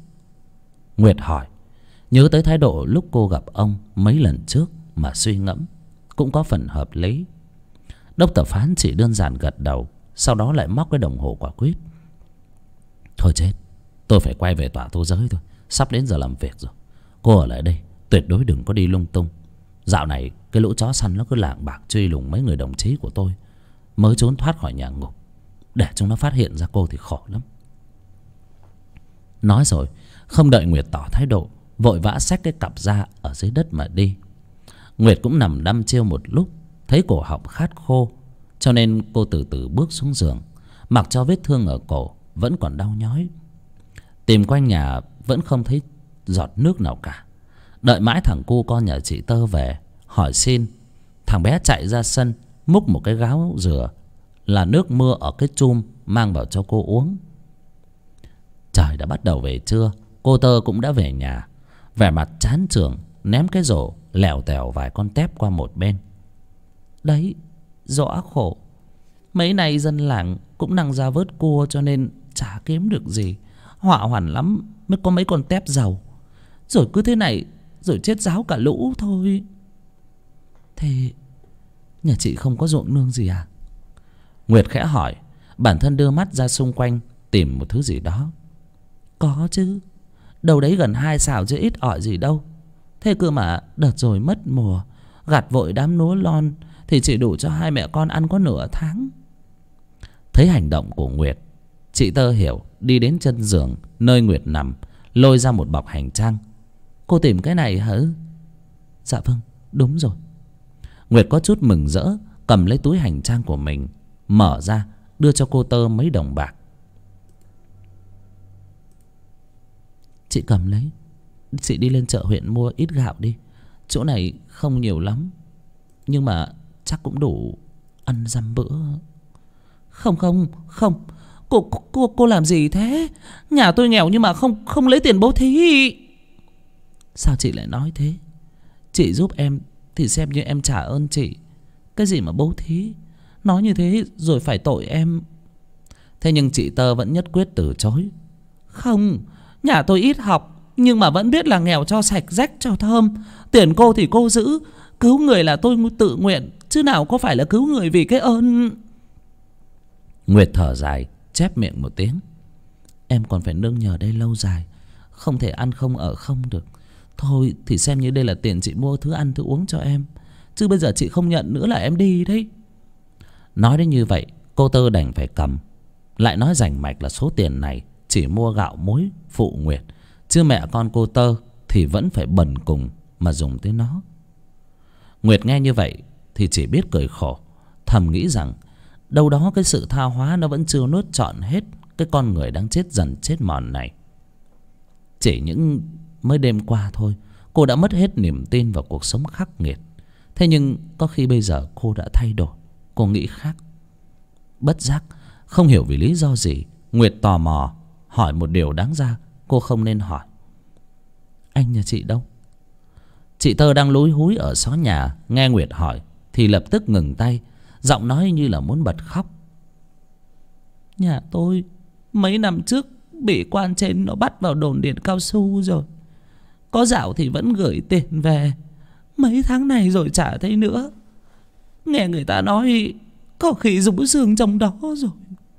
Nguyệt hỏi, nhớ tới thái độ lúc cô gặp ông mấy lần trước mà suy ngẫm. cũng có phần hợp lý. Đốc Tờ Phán chỉ đơn giản gật đầu, sau đó lại móc cái đồng hồ quả quýt. Thôi chết, tôi phải quay về tòa tố giới thôi, sắp đến giờ làm việc rồi. Cô ở lại đây, tuyệt đối đừng có đi lung tung. Dạo này cái lũ chó săn nó cứ lảng bảng truy lùng mấy người đồng chí của tôi mới trốn thoát khỏi nhà ngục. Để chúng nó phát hiện ra cô thì khổ lắm. Nói rồi, không đợi Nguyệt tỏ thái độ, vội vã xách cái cặp ra ở dưới đất mà đi. Nguyệt cũng nằm đăm chiêu một lúc, thấy cổ họng khát khô, cho nên cô từ từ bước xuống giường, mặc cho vết thương ở cổ vẫn còn đau nhói. Tìm quanh nhà vẫn không thấy giọt nước nào cả. Đợi mãi thằng cu con nhà chị Tơ về hỏi xin, thằng bé chạy ra sân múc một cái gáo dừa là nước mưa ở cái chum mang vào cho cô uống. Trời đã bắt đầu về trưa, cô Tơ cũng đã về nhà, vẻ mặt chán chường, ném cái rổ lèo tèo vài con tép qua một bên. Đấy, rõ khổ, mấy nay dân làng cũng năng ra vớt cua cho nên chả kiếm được gì, họa hoàn lắm mới có mấy con tép dầu. Rồi cứ thế này rồi chết ráo cả lũ thôi. Thế nhà chị không có ruộng nương gì à? Nguyệt khẽ hỏi, bản thân đưa mắt ra xung quanh tìm một thứ gì đó. Có chứ, đâu đấy gần 2 sào chứ ít ỏi gì đâu. Thế cơ mà đợt rồi mất mùa, gặt vội đám lúa lon thì chỉ đủ cho hai mẹ con ăn có nửa tháng. Thấy hành động của Nguyệt, chị Tơ hiểu, đi đến chân giường nơi Nguyệt nằm, lôi ra một bọc hành trang. Cô tìm cái này hả? Dạ vâng, đúng rồi. Nguyệt có chút mừng rỡ, cầm lấy túi hành trang của mình, mở ra đưa cho cô Tơ mấy đồng bạc. Chị cầm lấy, chị đi lên chợ huyện mua ít gạo đi. Chỗ này không nhiều lắm, nhưng mà chắc cũng đủ ăn dăm bữa. Không, cô làm gì thế? Nhà tôi nghèo nhưng mà không lấy tiền bố thí. Sao chị lại nói thế? Chị giúp em thì xem như em trả ơn chị. Cái gì mà bố thí, nói như thế rồi phải tội em. Thế nhưng chị Tơ vẫn nhất quyết từ chối. Không, nhà tôi ít học, nhưng mà vẫn biết là nghèo cho sạch rách cho thơm. Tiền cô thì cô giữ, cứu người là tôi tự nguyện, chứ nào có phải là cứu người vì cái ơn. Nguyệt thở dài, chép miệng một tiếng. Em còn phải nương nhờ đây lâu dài, không thể ăn không ở không được. Thôi thì xem như đây là tiền chị mua thứ ăn thứ uống cho em, chứ bây giờ chị không nhận nữa là em đi đấy. Nói đến như vậy, cô Tơ đành phải cầm. Lại nói rành mạch là số tiền này chỉ mua gạo muối phụ Nguyệt, chứ mẹ con cô Tơ thì vẫn phải bần cùng mà dùng tới nó. Nguyệt nghe như vậy thì chỉ biết cười khổ, thầm nghĩ rằng đâu đó cái sự tha hóa nó vẫn chưa nuốt trọn hết cái con người đang chết dần chết mòn này. Chỉ những mới đêm qua thôi, cô đã mất hết niềm tin vào cuộc sống khắc nghiệt. Thế nhưng có khi bây giờ cô đã thay đổi, cô nghĩ khác. Bất giác, không hiểu vì lý do gì, Nguyệt tò mò hỏi một điều đáng ra cô không nên hỏi. Anh nhà chị đâu? Chị Tơ đang lúi húi ở xó nhà, nghe Nguyệt hỏi thì lập tức ngừng tay, giọng nói như là muốn bật khóc. Nhà tôi mấy năm trước bị quan trên nó bắt vào đồn điện cao su rồi. Có dạo thì vẫn gửi tiền về, mấy tháng này rồi chả thấy nữa. Nghe người ta nói có khi rũ xương trong đó rồi.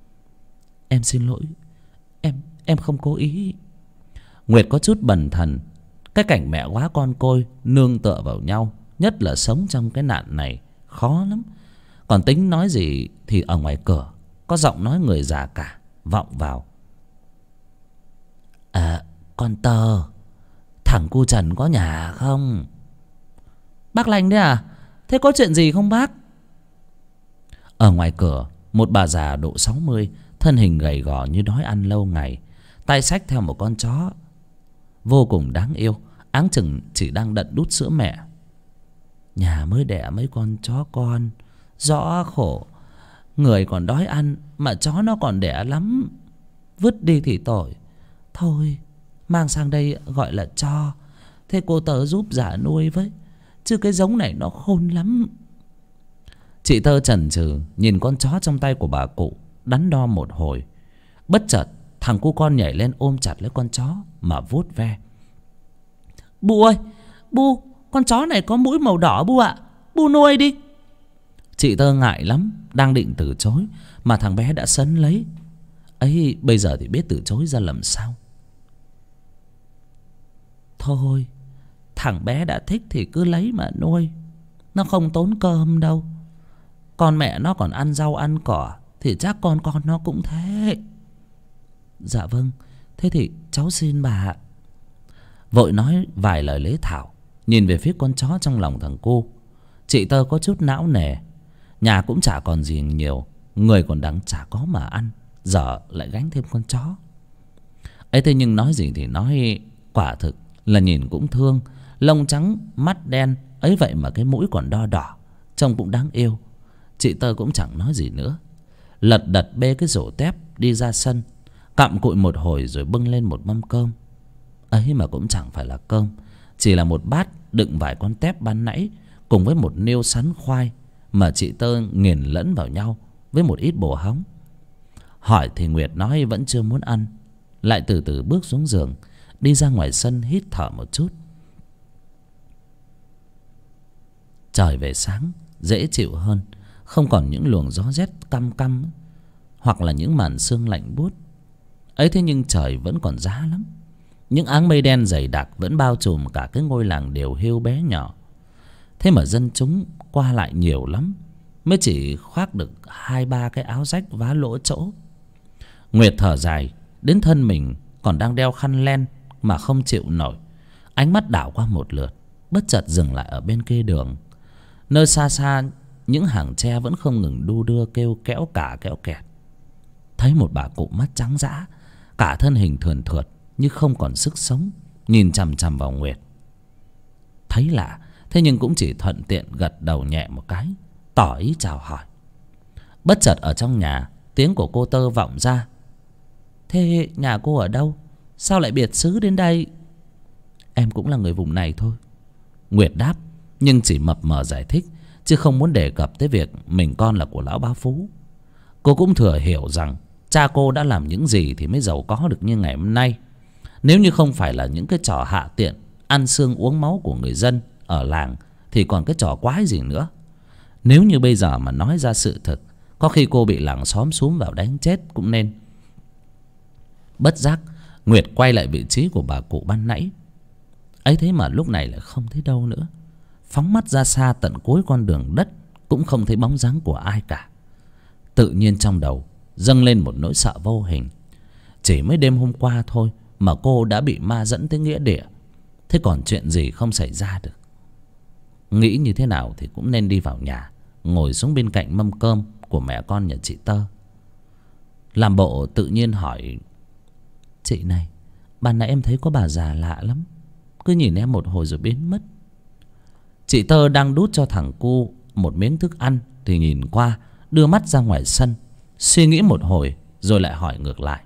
Em xin lỗi, em không cố ý. Nguyệt có chút bần thần. Cái cảnh mẹ quá con côi nương tựa vào nhau, nhất là sống trong cái nạn này, khó lắm. Còn tính nói gì thì ở ngoài cửa có giọng nói người già cả vọng vào. Con Tơ, thằng cu Trần có nhà không? Bác Lanh đấy à? Thế có chuyện gì không bác? Ở ngoài cửa, một bà già độ 60, thân hình gầy gò như đói ăn lâu ngày, tay xách theo một con chó vô cùng đáng yêu, áng chừng chỉ đang đận đút sữa mẹ. Nhà mới đẻ mấy con chó con, rõ khổ. Người còn đói ăn mà chó nó còn đẻ lắm. Vứt đi thì tội. Thôi mang sang đây gọi là cho. Thế cô Tơ giúp giả nuôi với, chứ cái giống này nó khôn lắm. Chị Tơ chần chừ nhìn con chó trong tay của bà cụ, đắn đo một hồi. Bất chợt thằng cu con nhảy lên ôm chặt lấy con chó mà vuốt ve. Bu ơi, Bu, con chó này có mũi màu đỏ Bu ạ. bu nuôi đi. Chị Tơ ngại lắm, đang định từ chối mà thằng bé đã sấn lấy. Ấy bây giờ thì biết từ chối ra làm sao. Thôi, thằng bé đã thích thì cứ lấy mà nuôi, nó không tốn cơm đâu. Con mẹ nó còn ăn rau ăn cỏ thì chắc con nó cũng thế. Dạ vâng, thế thì cháu xin bà. Vội nói vài lời lễ thảo, nhìn về phía con chó trong lòng thằng cu. Chị Tơ có chút não nề. Nhà cũng chả còn gì nhiều, người còn đáng chả có mà ăn, giờ lại gánh thêm con chó ấy. Thế nhưng nói gì thì nói, quả thực là nhìn cũng thương. Lông trắng mắt đen ấy vậy mà cái mũi còn đo đỏ, trông cũng đáng yêu. Chị Tơ cũng chẳng nói gì nữa, lật đật bê cái rổ tép đi ra sân, cặm cụi một hồi rồi bưng lên một mâm cơm. Ấy mà cũng chẳng phải là cơm, chỉ là một bát đựng vài con tép ban nãy cùng với một niêu sắn khoai mà chị Tơ nghiền lẫn vào nhau với một ít bồ hóng. Hỏi thì Nguyệt nói vẫn chưa muốn ăn, lại từ từ bước xuống giường, đi ra ngoài sân hít thở một chút. Trời về sáng dễ chịu hơn, không còn những luồng gió rét căm căm hoặc là những màn sương lạnh buốt ấy. Thế nhưng trời vẫn còn giá lắm. Những áng mây đen dày đặc vẫn bao trùm cả cái ngôi làng đều hiu bé nhỏ. Thế mà dân chúng qua lại nhiều lắm, mới chỉ khoác được 2-3 cái áo rách vá lỗ chỗ. Nguyệt thở dài, đến thân mình còn đang đeo khăn len mà không chịu nổi. Ánh mắt đảo qua một lượt, bất chợt dừng lại ở bên kia đường, nơi xa xa những hàng tre vẫn không ngừng đu đưa kêu kẽo cả kẽo kẹt. Thấy một bà cụ mắt trắng dã, cả thân hình thườn thượt như không còn sức sống, nhìn chằm chằm vào Nguyệt. Thấy lạ, thế nhưng cũng chỉ thuận tiện gật đầu nhẹ một cái, tỏ ý chào hỏi. Bất chợt ở trong nhà, tiếng của cô Tơ vọng ra. Thế nhà cô ở đâu? Sao lại biệt xứ đến đây? Em cũng là người vùng này thôi, Nguyệt đáp, nhưng chỉ mập mờ giải thích, chứ không muốn đề cập tới việc mình con là của lão bá Phú. Cô cũng thừa hiểu rằng cha cô đã làm những gì thì mới giàu có được như ngày hôm nay. Nếu như không phải là những cái trò hạ tiện, ăn xương uống máu của người dân ở làng, thì còn cái trò quái gì nữa. Nếu như bây giờ mà nói ra sự thật, có khi cô bị làng xóm xúm vào đánh chết cũng nên. Bất giác Nguyệt quay lại vị trí của bà cụ ban nãy. Ấy thế mà lúc này lại không thấy đâu nữa. Phóng mắt ra xa tận cuối con đường đất, cũng không thấy bóng dáng của ai cả. Tự nhiên trong đầu dâng lên một nỗi sợ vô hình. Chỉ mới đêm hôm qua thôi mà cô đã bị ma dẫn tới nghĩa địa, thế còn chuyện gì không xảy ra được. Nghĩ như thế nào thì cũng nên đi vào nhà, ngồi xuống bên cạnh mâm cơm của mẹ con nhà chị Tơ, làm bộ tự nhiên hỏi: Chị này, ban nãy em thấy có bà già lạ lắm, cứ nhìn em một hồi rồi biến mất. Chị Tơ đang đút cho thằng cu một miếng thức ăn thì nhìn qua, đưa mắt ra ngoài sân, suy nghĩ một hồi rồi lại hỏi ngược lại: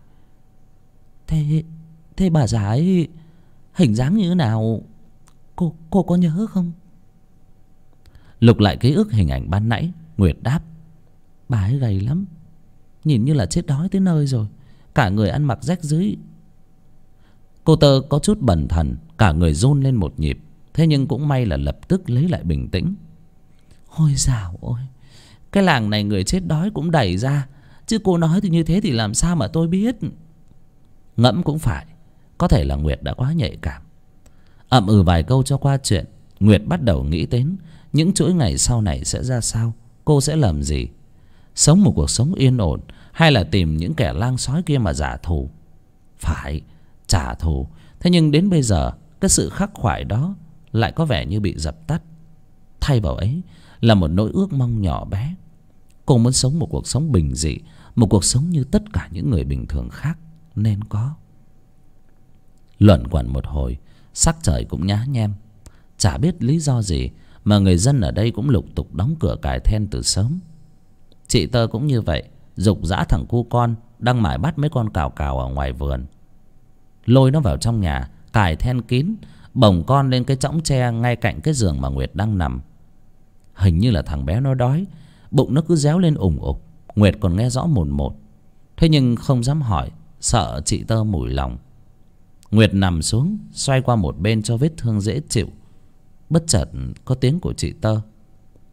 Thế bà già ấy hình dáng như thế nào? Cô có nhớ không? Lục lại ký ức hình ảnh ban nãy, Nguyệt đáp: Bà ấy gầy lắm, nhìn như là chết đói tới nơi rồi, cả người ăn mặc rách rưới. Cô Tơ có chút bần thần, cả người run lên một nhịp. Thế nhưng cũng may là lập tức lấy lại bình tĩnh. Ôi dào ôi, cái làng này người chết đói cũng đầy ra, chứ cô nói thì như thế thì làm sao mà tôi biết. Ngẫm cũng phải, có thể là Nguyệt đã quá nhạy cảm. Ậm ừ vài câu cho qua chuyện, Nguyệt bắt đầu nghĩ đến những chuỗi ngày sau này sẽ ra sao. Cô sẽ làm gì? Sống một cuộc sống yên ổn, hay là tìm những kẻ lang sói kia mà trả thù? Phải, trả thù. Thế nhưng đến bây giờ, cái sự khắc khoải đó lại có vẻ như bị dập tắt. Thay vào ấy là một nỗi ước mong nhỏ bé. Cô muốn sống một cuộc sống bình dị, một cuộc sống như tất cả những người bình thường khác nên có. Luẩn quẩn một hồi, sắc trời cũng nhá nhem. Chả biết lý do gì mà người dân ở đây cũng lục tục đóng cửa cài then từ sớm. Chị Tơ cũng như vậy, giục giã thằng cu con đang mải bắt mấy con cào cào ở ngoài vườn, lôi nó vào trong nhà, cài then kín, bồng con lên cái chõng tre ngay cạnh cái giường mà Nguyệt đang nằm. Hình như là thằng bé nó đói, bụng nó cứ réo lên ủng ục. Nguyệt còn nghe rõ mồn một, thế nhưng không dám hỏi, sợ chị Tơ mủi lòng. Nguyệt nằm xuống, xoay qua một bên cho vết thương dễ chịu. Bất chợt có tiếng của chị Tơ: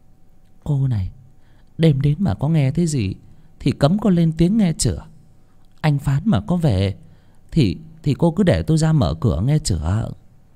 Cô này, đêm đến mà có nghe thấy gì thì cấm cô lên tiếng nghe chửa. Anh Phán mà có về thì cô cứ để tôi ra mở cửa nghe chửa.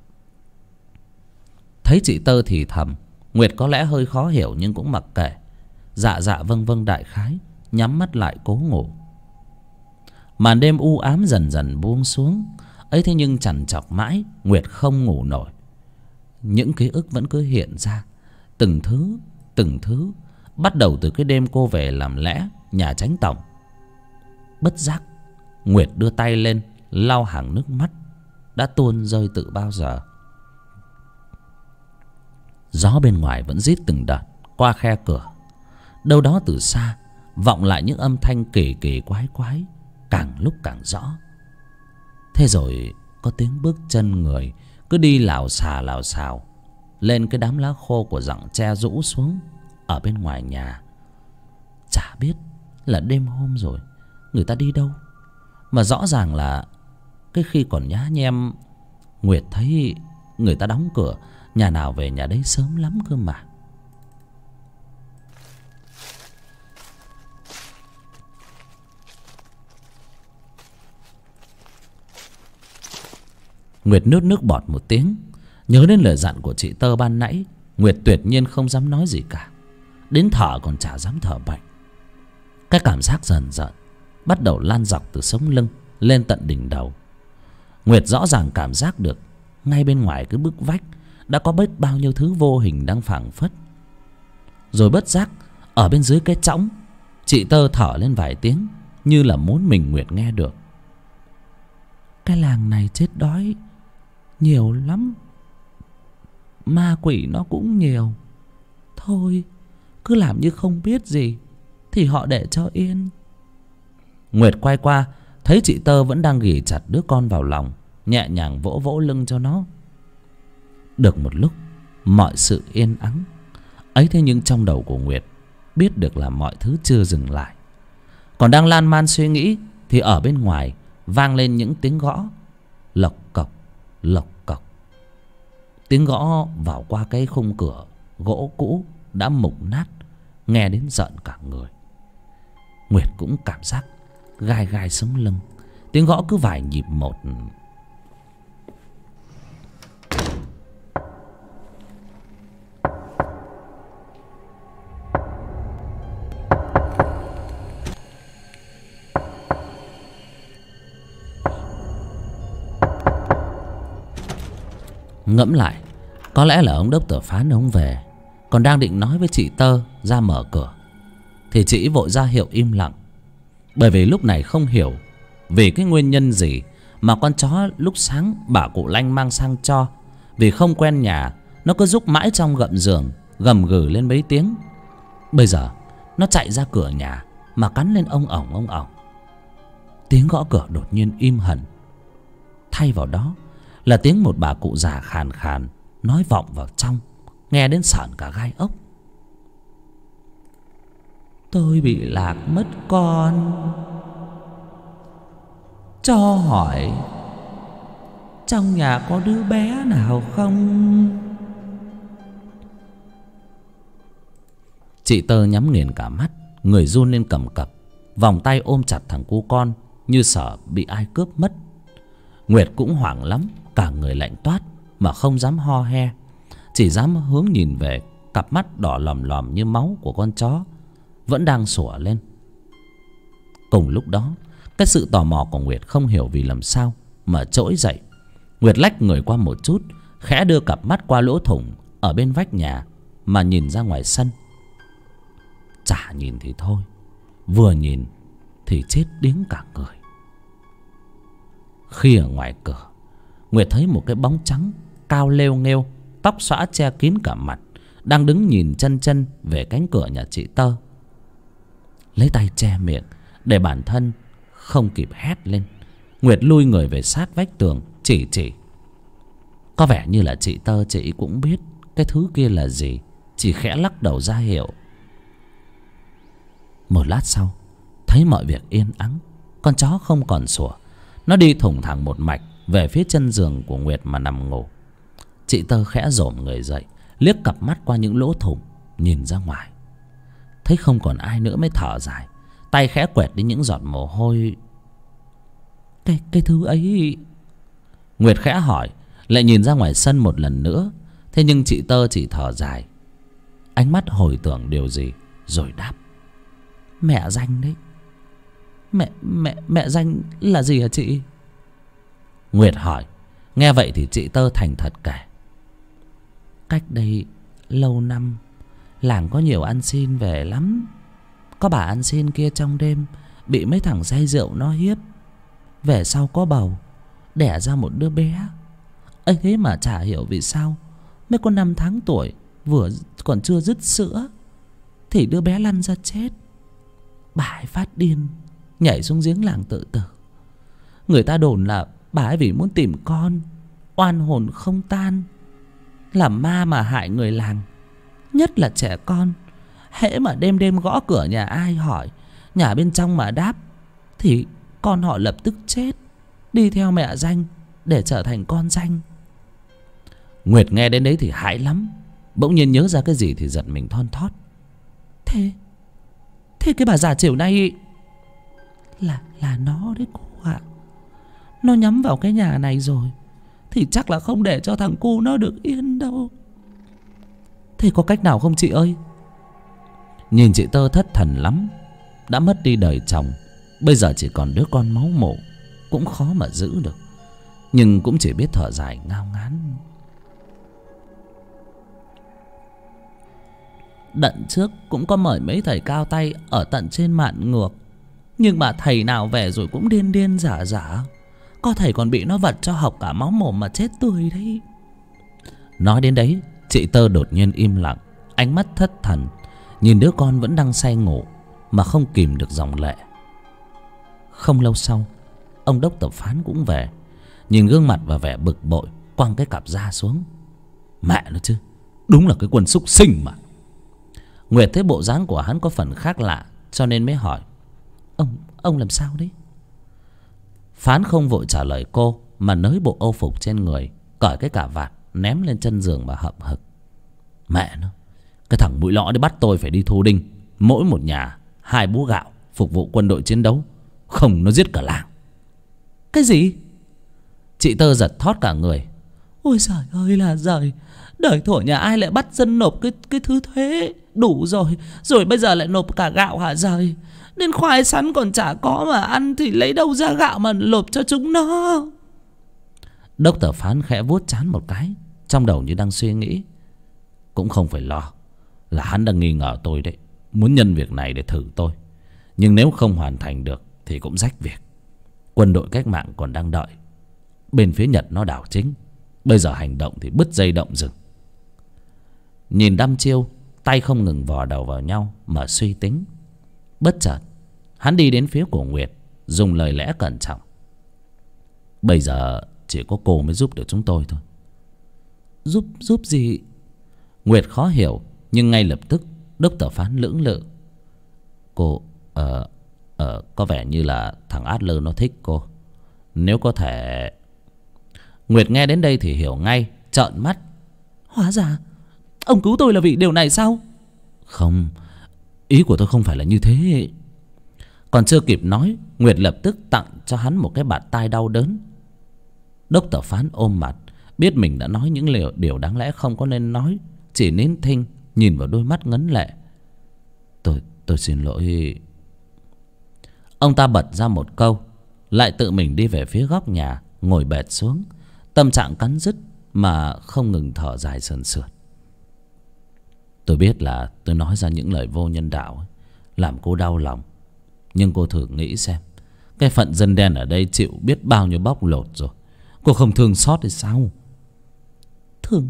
Thấy chị Tơ thì thầm, Nguyệt có lẽ hơi khó hiểu nhưng cũng mặc kệ. Dạ dạ vâng vâng đại khái, nhắm mắt lại cố ngủ. Màn đêm u ám dần dần buông xuống. Ấy thế nhưng trằn trọc mãi, Nguyệt không ngủ nổi. Những ký ức vẫn cứ hiện ra, từng thứ, bắt đầu từ cái đêm cô về làm lẽ nhà Chánh tổng. Bất giác Nguyệt đưa tay lên lau hàng nước mắt đã tuôn rơi từ bao giờ. Gió bên ngoài vẫn rít từng đợt qua khe cửa. Đâu đó từ xa vọng lại những âm thanh kỳ kỳ quái quái, càng lúc càng rõ. Thế rồi có tiếng bước chân người cứ đi lào xào lên cái đám lá khô của rặng tre rũ xuống ở bên ngoài nhà. Chả biết là đêm hôm rồi người ta đi đâu, mà rõ ràng là cái khi còn nhá nhem, Nguyệt thấy người ta đóng cửa, nhà nào về nhà đấy sớm lắm cơ mà. Nguyệt nuốt nước bọt một tiếng. Nhớ đến lời dặn của chị Tơ ban nãy, Nguyệt tuyệt nhiên không dám nói gì cả. Đến thở còn chả dám thở mạnh. Cái cảm giác dần dần bắt đầu lan dọc từ sống lưng lên tận đỉnh đầu. Nguyệt rõ ràng cảm giác được ngay bên ngoài cái bức vách đã có biết bao nhiêu thứ vô hình đang phảng phất. Rồi bất giác ở bên dưới cái chõng, chị Tơ thở lên vài tiếng như là muốn mình Nguyệt nghe được. Cái làng này chết đói nhiều lắm, ma quỷ nó cũng nhiều. Thôi cứ làm như không biết gì thì họ để cho yên. Nguyệt quay qua thấy chị Tơ vẫn đang ghì chặt đứa con vào lòng, nhẹ nhàng vỗ vỗ lưng cho nó. Được một lúc mọi sự yên ắng. Ấy thế nhưng trong đầu của Nguyệt biết được là mọi thứ chưa dừng lại. Còn đang lan man suy nghĩ thì ở bên ngoài vang lên những tiếng gõ lộc cộc lộc cộc. Tiếng gõ vào qua cái khung cửa gỗ cũ đã mục nát, nghe đến giận cả người. Nguyệt cũng cảm giác gai gai sống lưng. Tiếng gõ cứ vài nhịp một. Ngẫm lại, có lẽ là ông Đốc Tờ Phán ông về, còn đang định nói với chị Tơ ra mở cửa thì chị vội ra hiệu im lặng. Bởi vì lúc này không hiểu vì cái nguyên nhân gì mà con chó lúc sáng bà cụ Lanh mang sang cho, vì không quen nhà, nó cứ rúc mãi trong gầm giường, gầm gừ lên mấy tiếng. Bây giờ nó chạy ra cửa nhà mà cắn lên ông ổng. Tiếng gõ cửa đột nhiên im hẳn. Thay vào đó là tiếng một bà cụ già khàn khàn nói vọng vào trong, nghe đến sởn cả gai ốc. Tôi bị lạc mất con, cho hỏi trong nhà có đứa bé nào không? Chị Tơ nhắm nghiền cả mắt, người run lên cầm cập, vòng tay ôm chặt thằng cu con như sợ bị ai cướp mất. Nguyệt cũng hoảng lắm, cả người lạnh toát mà không dám ho he, chỉ dám hướng nhìn về cặp mắt đỏ lòm lòm như máu của con chó vẫn đang sủa lên. Cùng lúc đó, cái sự tò mò của Nguyệt không hiểu vì làm sao mà trỗi dậy. Nguyệt lách người qua một chút, khẽ đưa cặp mắt qua lỗ thủng ở bên vách nhà mà nhìn ra ngoài sân. Chả nhìn thì thôi, vừa nhìn thì chết điếng cả người. Khi ở ngoài cửa, Nguyệt thấy một cái bóng trắng cao lêu nghêu, tóc xõa che kín cả mặt, đang đứng nhìn chân về cánh cửa nhà chị Tơ. Lấy tay che miệng để bản thân không kịp hét lên, Nguyệt lui người về sát vách tường, chỉ. Có vẻ như là chị Tơ chị cũng biết cái thứ kia là gì, chỉ khẽ lắc đầu ra hiệu. Một lát sau, thấy mọi việc yên ắng, con chó không còn sủa, nó đi thủng thẳng một mạch về phía chân giường của Nguyệt mà nằm ngủ. Chị Tơ khẽ rổm người dậy, liếc cặp mắt qua những lỗ thủng nhìn ra ngoài. Thấy không còn ai nữa mới thở dài, tay khẽ quẹt đi những giọt mồ hôi. Cái thứ ấy? Nguyệt khẽ hỏi, lại nhìn ra ngoài sân một lần nữa. Thế nhưng chị Tơ chỉ thở dài, ánh mắt hồi tưởng điều gì rồi đáp: mẹ danh đấy. Mẹ danh là gì hả chị? Nguyệt hỏi. Nghe vậy thì chị Tơ thành thật kể: cách đây lâu năm, làng có nhiều ăn xin về lắm. Có bà ăn xin kia trong đêm bị mấy thằng say rượu nó hiếp, về sau có bầu, đẻ ra một đứa bé. ấy thế mà chả hiểu vì sao mới có 5 tháng tuổi, vừa còn chưa dứt sữa thì đứa bé lăn ra chết. Bà ấy phát điên, nhảy xuống giếng làng tự tử. Người ta đồn là bà ấy vì muốn tìm con, oan hồn không tan, làm ma mà hại người làng, nhất là trẻ con. Hễ mà đêm đêm gõ cửa nhà ai hỏi, nhà bên trong mà đáp thì con họ lập tức chết, đi theo mẹ danh để trở thành con danh. Nguyệt nghe đến đấy thì hãi lắm, bỗng nhiên nhớ ra cái gì thì giật mình thon thót. Thế cái bà già chiều nay là nó đấy cô ạ. Nó nhắm vào cái nhà này rồi thì chắc là không để cho thằng cu nó được yên đâu. Thế có cách nào không chị ơi? Nhìn chị Tơ thất thần lắm, đã mất đi đời chồng, bây giờ chỉ còn đứa con máu mủ, cũng khó mà giữ được. Nhưng cũng chỉ biết thở dài ngao ngán. Đợt trước cũng có mời mấy thầy cao tay ở tận trên Mạn Ngược, nhưng mà thầy nào về rồi cũng điên điên dả dả. Có thầy còn bị nó vật cho học cả máu mồm mà chết tươi đấy. Nói đến đấy, chị Tơ đột nhiên im lặng, ánh mắt thất thần, nhìn đứa con vẫn đang say ngủ mà không kìm được dòng lệ. Không lâu sau, ông Đốc Tập Phán cũng về, nhìn gương mặt và vẻ bực bội, quăng cái cặp da xuống. Mẹ nó chứ, đúng là cái quân súc sinh mà. Nguyệt thấy bộ dáng của hắn có phần khác lạ, cho nên mới hỏi: Ông làm sao đấy? Phán không vội trả lời cô, mà nới bộ âu phục trên người, cởi cái cà vạt ném lên chân giường mà hậm hực. Mẹ nó, cái thằng mũi lõ đấy bắt tôi phải đi thu đinh, mỗi một nhà 2 búa gạo phục vụ quân đội chiến đấu, không nó giết cả làng. Cái gì? Chị Tơ giật thót cả người. Ôi giời ơi là giời, đời thổ nhà ai lại bắt dân nộp cái thứ thuế đủ rồi, rồi bây giờ lại nộp cả gạo hả giời? Nên khoai sắn còn chả có mà ăn thì lấy đâu ra gạo mà nộp cho chúng nó? Đốc Tờ Phán khẽ vuốt trán một cái, trong đầu như đang suy nghĩ. Cũng không phải lo, là hắn đang nghi ngờ tôi đấy, muốn nhân việc này để thử tôi. Nhưng nếu không hoàn thành được thì cũng rách việc. Quân đội cách mạng còn đang đợi, bên phía Nhật nó đảo chính, bây giờ hành động thì bứt dây động rừng. Nhìn đăm chiêu, tay không ngừng vò đầu vào nhau mà suy tính. Bất chợt hắn đi đến phía của Nguyệt, dùng lời lẽ cẩn trọng: Bây giờ chỉ có cô mới giúp được chúng tôi thôi. Giúp gì? Nguyệt khó hiểu, nhưng ngay lập tức Đốc Tờ Phán lưỡng lự. Cô có vẻ như là thằng Adler nó thích cô. Nếu có thể... Nguyệt nghe đến đây thì hiểu ngay, trợn mắt. Hóa ra ông cứu tôi là vì điều này sao? Không, ý của tôi không phải là như thế. Còn chưa kịp nói, Nguyệt lập tức tặng cho hắn một cái bạt tai đau đớn. Đốc Tờ Phán ôm mặt, biết mình đã nói những điều đáng lẽ không có nên nói, chỉ nín thinh nhìn vào đôi mắt ngấn lệ. Tôi xin lỗi. Ông ta bật ra một câu, lại tự mình đi về phía góc nhà, ngồi bệt xuống, tâm trạng cắn rứt mà không ngừng thở dài sườn sượt. Tôi biết là tôi nói ra những lời vô nhân đạo, làm cô đau lòng. Nhưng cô thử nghĩ xem, cái phận dân đen ở đây chịu biết bao nhiêu bóc lột rồi, cô không thương xót thì sao? Thương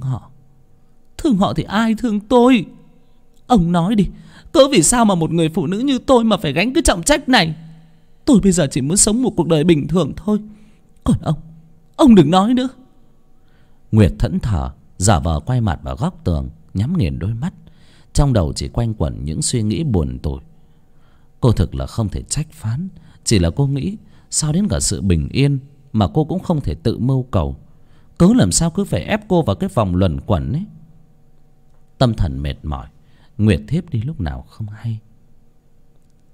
họ thì ai thương tôi? Ông nói đi, cớ vì sao mà một người phụ nữ như tôi mà phải gánh cái trọng trách này? Tôi bây giờ chỉ muốn sống một cuộc đời bình thường thôi. Còn ông đừng nói nữa. Nguyệt thẫn thờ, giả vờ quay mặt vào góc tường, nhắm nghiền đôi mắt, trong đầu chỉ quanh quẩn những suy nghĩ buồn tủi. Cô thực là không thể trách Phán, chỉ là cô nghĩ sao đến cả sự bình yên mà cô cũng không thể tự mưu cầu. Cớ làm sao cứ phải ép cô vào cái vòng luẩn quẩn ấy. Tâm thần mệt mỏi, Nguyệt thiếp đi lúc nào không hay.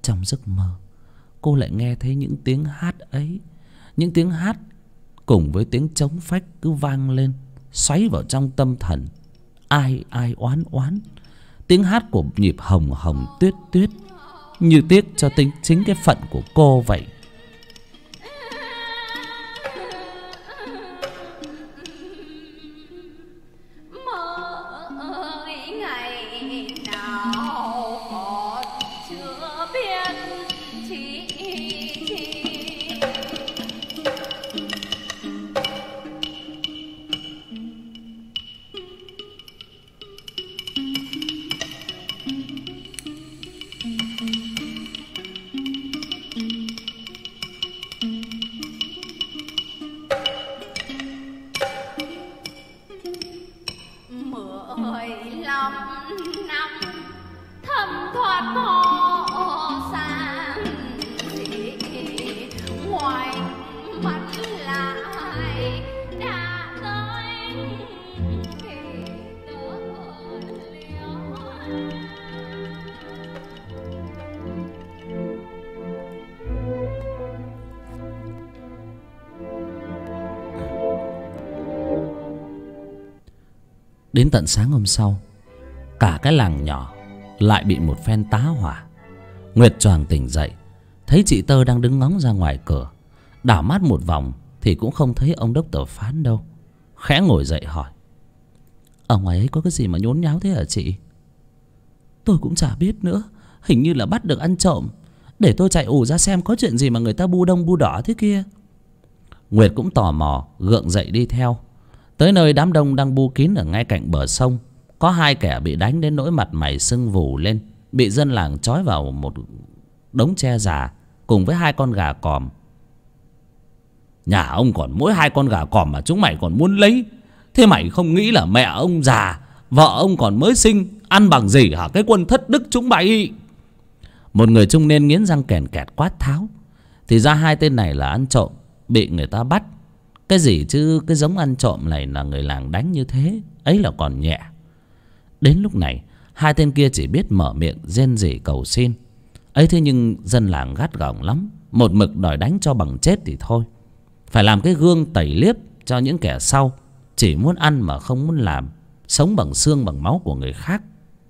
Trong giấc mơ, cô lại nghe thấy những tiếng hát ấy. Những tiếng hát cùng với tiếng trống phách cứ vang lên, xoáy vào trong tâm thần. Ai ai oán oán. Tiếng hát của nhịp hồng hồng tuyết tuyết, như tiếc cho chính cái phận của cô vậy. Đến tận sáng hôm sau, cả cái làng nhỏ lại bị một phen tá hỏa. Nguyệt choàng tỉnh dậy, thấy chị Tơ đang đứng ngóng ra ngoài cửa. Đảo mắt một vòng thì cũng không thấy ông đốc tờ Phán đâu. Khẽ ngồi dậy hỏi: ở ngoài ấy có cái gì mà nhốn nháo thế hả chị? Tôi cũng chả biết nữa, hình như là bắt được ăn trộm. Để tôi chạy ù ra xem có chuyện gì mà người ta bu đông bu đỏ thế kia. Nguyệt cũng tò mò gượng dậy đi theo. Tới nơi đám đông đang bu kín ở ngay cạnh bờ sông. Có hai kẻ bị đánh đến nỗi mặt mày sưng vù lên, bị dân làng trói vào một đống tre già cùng với hai con gà còm. Nhà ông còn mỗi hai con gà còm mà chúng mày còn muốn lấy. Thế mày không nghĩ là mẹ ông già, vợ ông còn mới sinh, ăn bằng gì hả cái quân thất đức chúng mày? Một người trung niên nghiến răng kèn kẹt quát tháo. Thì ra hai tên này là ăn trộm, bị người ta bắt. Cái gì chứ cái giống ăn trộm này là người làng đánh như thế, ấy là còn nhẹ. Đến lúc này hai tên kia chỉ biết mở miệng rên rỉ cầu xin. Ấy thế nhưng dân làng gắt gỏng lắm, một mực đòi đánh cho bằng chết thì thôi. Phải làm cái gương tẩy liếp cho những kẻ sau chỉ muốn ăn mà không muốn làm, sống bằng xương bằng máu của người khác.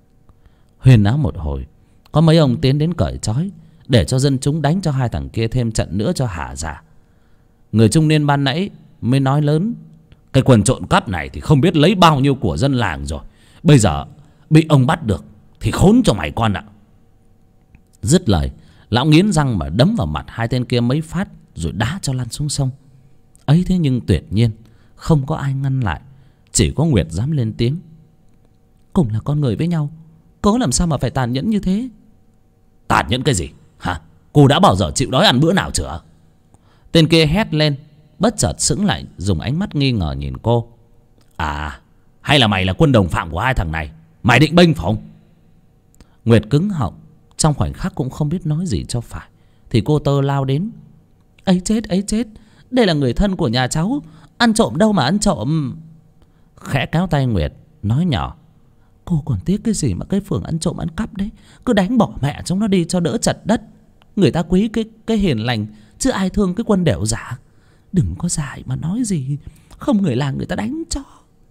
Huyên náo một hồi, có mấy ông tiến đến cởi trói, để cho dân chúng đánh cho hai thằng kia thêm trận nữa cho hả dạ. Người trung niên ban nãy mới nói lớn: cái quần trộm cắp này thì không biết lấy bao nhiêu của dân làng rồi, bây giờ bị ông bắt được thì khốn cho mày con ạ. Dứt lời, lão nghiến răng mà đấm vào mặt hai tên kia mấy phát, rồi đá cho lăn xuống sông. Ấy thế nhưng tuyệt nhiên không có ai ngăn lại, chỉ có Nguyệt dám lên tiếng: cùng là con người với nhau, cớ làm sao mà phải tàn nhẫn như thế? Tàn nhẫn cái gì hả? Cô đã bao giờ chịu đói ăn bữa nào chưa? Tên kia hét lên, bất chợt sững lại, dùng ánh mắt nghi ngờ nhìn cô. À, hay là mày là quân đồng phạm của hai thằng này, mày định bênh phải không? Nguyệt cứng họng, trong khoảnh khắc cũng không biết nói gì cho phải. Thì cô Tơ lao đến: ấy chết, đây là người thân của nhà cháu, ăn trộm đâu mà ăn trộm. Khẽ kéo tay Nguyệt, nói nhỏ: cô còn tiếc cái gì mà cái phường ăn trộm ăn cắp đấy, cứ đánh bỏ mẹ chúng nó đi cho đỡ chật đất. Người ta quý cái hiền lành, chứ ai thương cái quân đẻo giả. Đừng có dại mà nói gì, không người làng người ta đánh cho.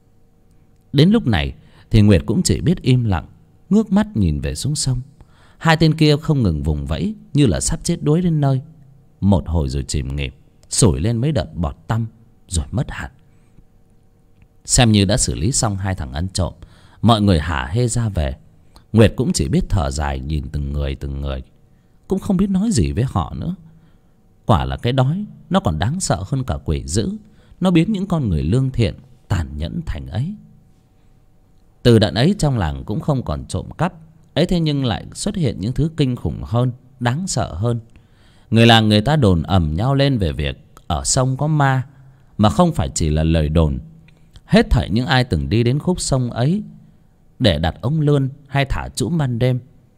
Đến lúc này thì Nguyệt cũng chỉ biết im lặng, ngước mắt nhìn về xuống sông. Hai tên kia không ngừng vùng vẫy như là sắp chết đuối đến nơi. Một hồi rồi chìm nghỉm, sủi lên mấy đợt bọt tăm rồi mất hẳn. Xem như đã xử lý xong hai thằng ăn trộm, mọi người hả hê ra về. Nguyệt cũng chỉ biết thở dài nhìn từng người, cũng không biết nói gì với họ nữa. Quả là cái đói nó còn đáng sợ hơn cả quỷ dữ. Nó biến những con người lương thiện tàn nhẫn thành ấy. Từ đợt ấy trong làng cũng không còn trộm cắp. Ấy thế nhưng lại xuất hiện những thứ kinh khủng hơn, đáng sợ hơn. Người làng người ta đồn ầm nhau lên về việc ở sông có ma. Mà không phải chỉ là lời đồn. Hết thảy những ai từng đi đến khúc sông ấy để đặt ống lươn hay thả trũm ban đêm,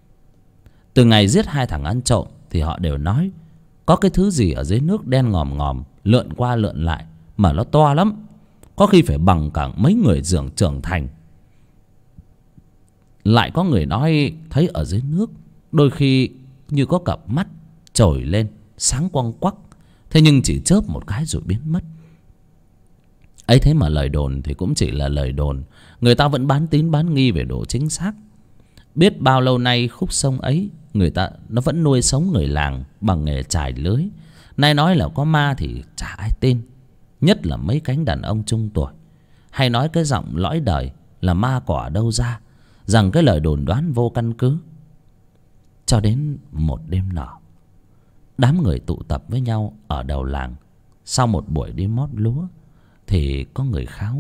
từ ngày giết hai thằng ăn trộm, thì họ đều nói có cái thứ gì ở dưới nước đen ngòm ngòm, lượn qua lượn lại, mà nó to lắm, có khi phải bằng cả mấy người trưởng thành. Lại có người nói thấy ở dưới nước đôi khi như có cặp mắt trồi lên sáng quăng quắc, thế nhưng chỉ chớp một cái rồi biến mất. Ấy thế mà lời đồn thì cũng chỉ là lời đồn, người ta vẫn bán tín bán nghi về độ chính xác. Biết bao lâu nay khúc sông ấy người ta nó vẫn nuôi sống người làng bằng nghề chài lưới. Nay nói là có ma thì chả ai tin, nhất là mấy cánh đàn ông trung tuổi, hay nói cái giọng lõi đời là ma cỏ đâu ra, rằng cái lời đồn đoán vô căn cứ. Cho đến một đêm nọ, đám người tụ tập với nhau ở đầu làng. Sau một buổi đi mót lúa thì có người kháo: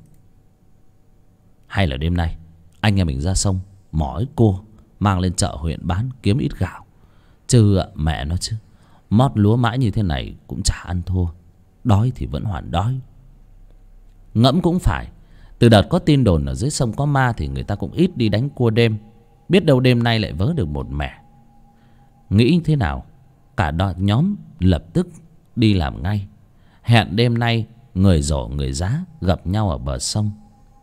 hay là đêm nay anh em mình ra sông mò ít cua mang lên chợ huyện bán kiếm ít gạo. Chứ mẹ nó chứ, mót lúa mãi như thế này cũng chả ăn thua, đói thì vẫn hoàn đói. Ngẫm cũng phải, từ đợt có tin đồn ở dưới sông có ma thì người ta cũng ít đi đánh cua đêm, biết đâu đêm nay lại vớ được một mẻ. Nghĩ thế nào, cả đoàn nhóm lập tức đi làm ngay, hẹn đêm nay người rổ người giá gặp nhau ở bờ sông.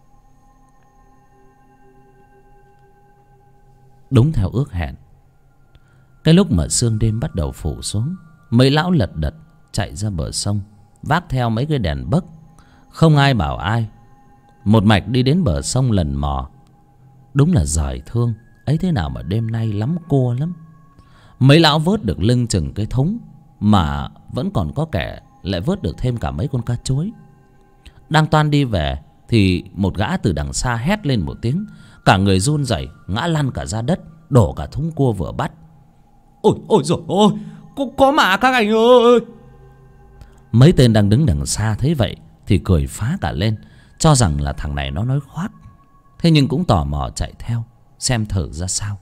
Đúng theo ước hẹn, cái lúc mà sương đêm bắt đầu phủ xuống, mấy lão lật đật chạy ra bờ sông, vác theo mấy cái đèn bấc, không ai bảo ai, một mạch đi đến bờ sông lần mò. Đúng là giời thương, ấy thế nào mà đêm nay lắm cua lắm. Mấy lão vớt được lưng chừng cái thúng, mà vẫn còn có kẻ lại vớt được thêm cả mấy con cá chuối. Đang toan đi về thì một gã từ đằng xa hét lên một tiếng, cả người run rẩy ngã lăn cả ra đất, đổ cả thúng cua vừa bắt. Ôi ôi giời ơi, có mà các anh ơi. Mấy tên đang đứng đằng xa thấy vậy thì cười phá cả lên, cho rằng là thằng này nó nói khoác. Thế nhưng cũng tò mò chạy theo xem thử ra sao.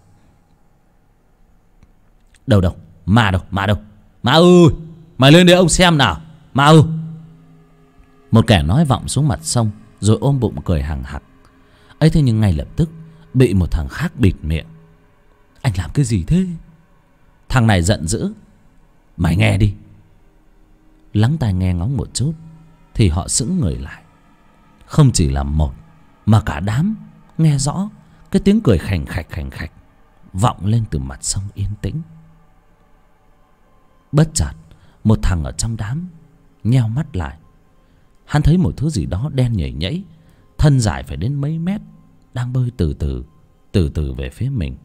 Đâu đâu, ma đâu, ma đâu, ma ơi, mày lên đây ông xem nào, ma ơi. Một kẻ nói vọng xuống mặt sông, rồi ôm bụng cười hằng hặc. Ấy thế nhưng ngay lập tức bị một thằng khác bịt miệng. Anh làm cái gì thế? Thằng này giận dữ. Mày nghe đi. Lắng tai nghe ngóng một chút thì họ sững người lại. Không chỉ là một mà cả đám nghe rõ cái tiếng cười khành khạch vọng lên từ mặt sông yên tĩnh. Bất chợt một thằng ở trong đám nheo mắt lại. Hắn thấy một thứ gì đó đen nhảy nhảy, thân dài phải đến mấy mét, đang bơi từ từ về phía mình.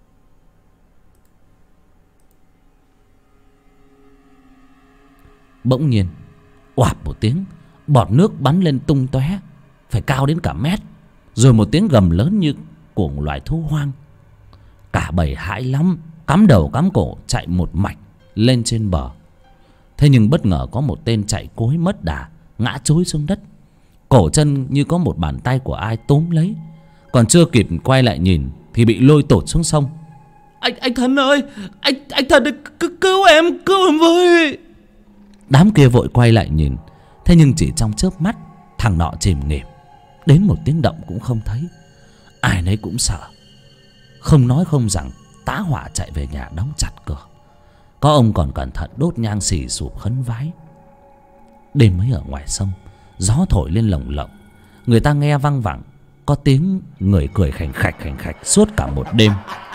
Bỗng nhiên oạp một tiếng, bọt nước bắn lên tung tóe, phải cao đến cả mét. Rồi một tiếng gầm lớn như của một loài thú hoang. Cả bầy hãi lắm, cắm đầu cắm cổ chạy một mạch lên trên bờ. Thế nhưng bất ngờ có một tên chạy cối mất đà, ngã chúi xuống đất. Cổ chân như có một bàn tay của ai túm lấy, còn chưa kịp quay lại nhìn thì bị lôi tụt xuống sông. Anh Thần ơi, anh Thần ơi, cứu em với. Đám kia vội quay lại nhìn. Thế nhưng chỉ trong chớp mắt, thằng nọ chìm nghỉm, đến một tiếng động cũng không thấy. Ai nấy cũng sợ, không nói không rằng tá hỏa chạy về nhà đóng chặt cửa. Có ông còn cẩn thận đốt nhang xì sụp khấn vái. Đêm ấy ở ngoài sông, gió thổi lên lồng lộng, người ta nghe văng vẳng có tiếng người cười khành khạch suốt cả một đêm.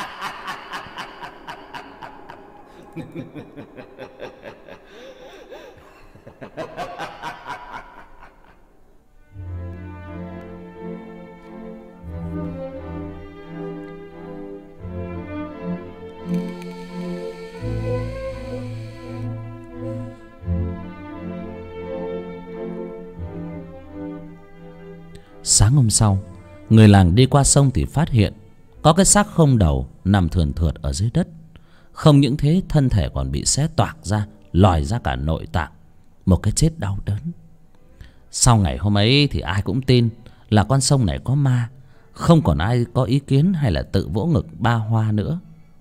Sáng hôm sau, người làng đi qua sông thì phát hiện có cái xác không đầu nằm thườn thượt ở dưới đất. Không những thế, thân thể còn bị xé toạc ra, lòi ra cả nội tạng. Một cái chết đau đớn. Sau ngày hôm ấy thì ai cũng tin là con sông này có ma. Không còn ai có ý kiến hay là tự vỗ ngực ba hoa nữa.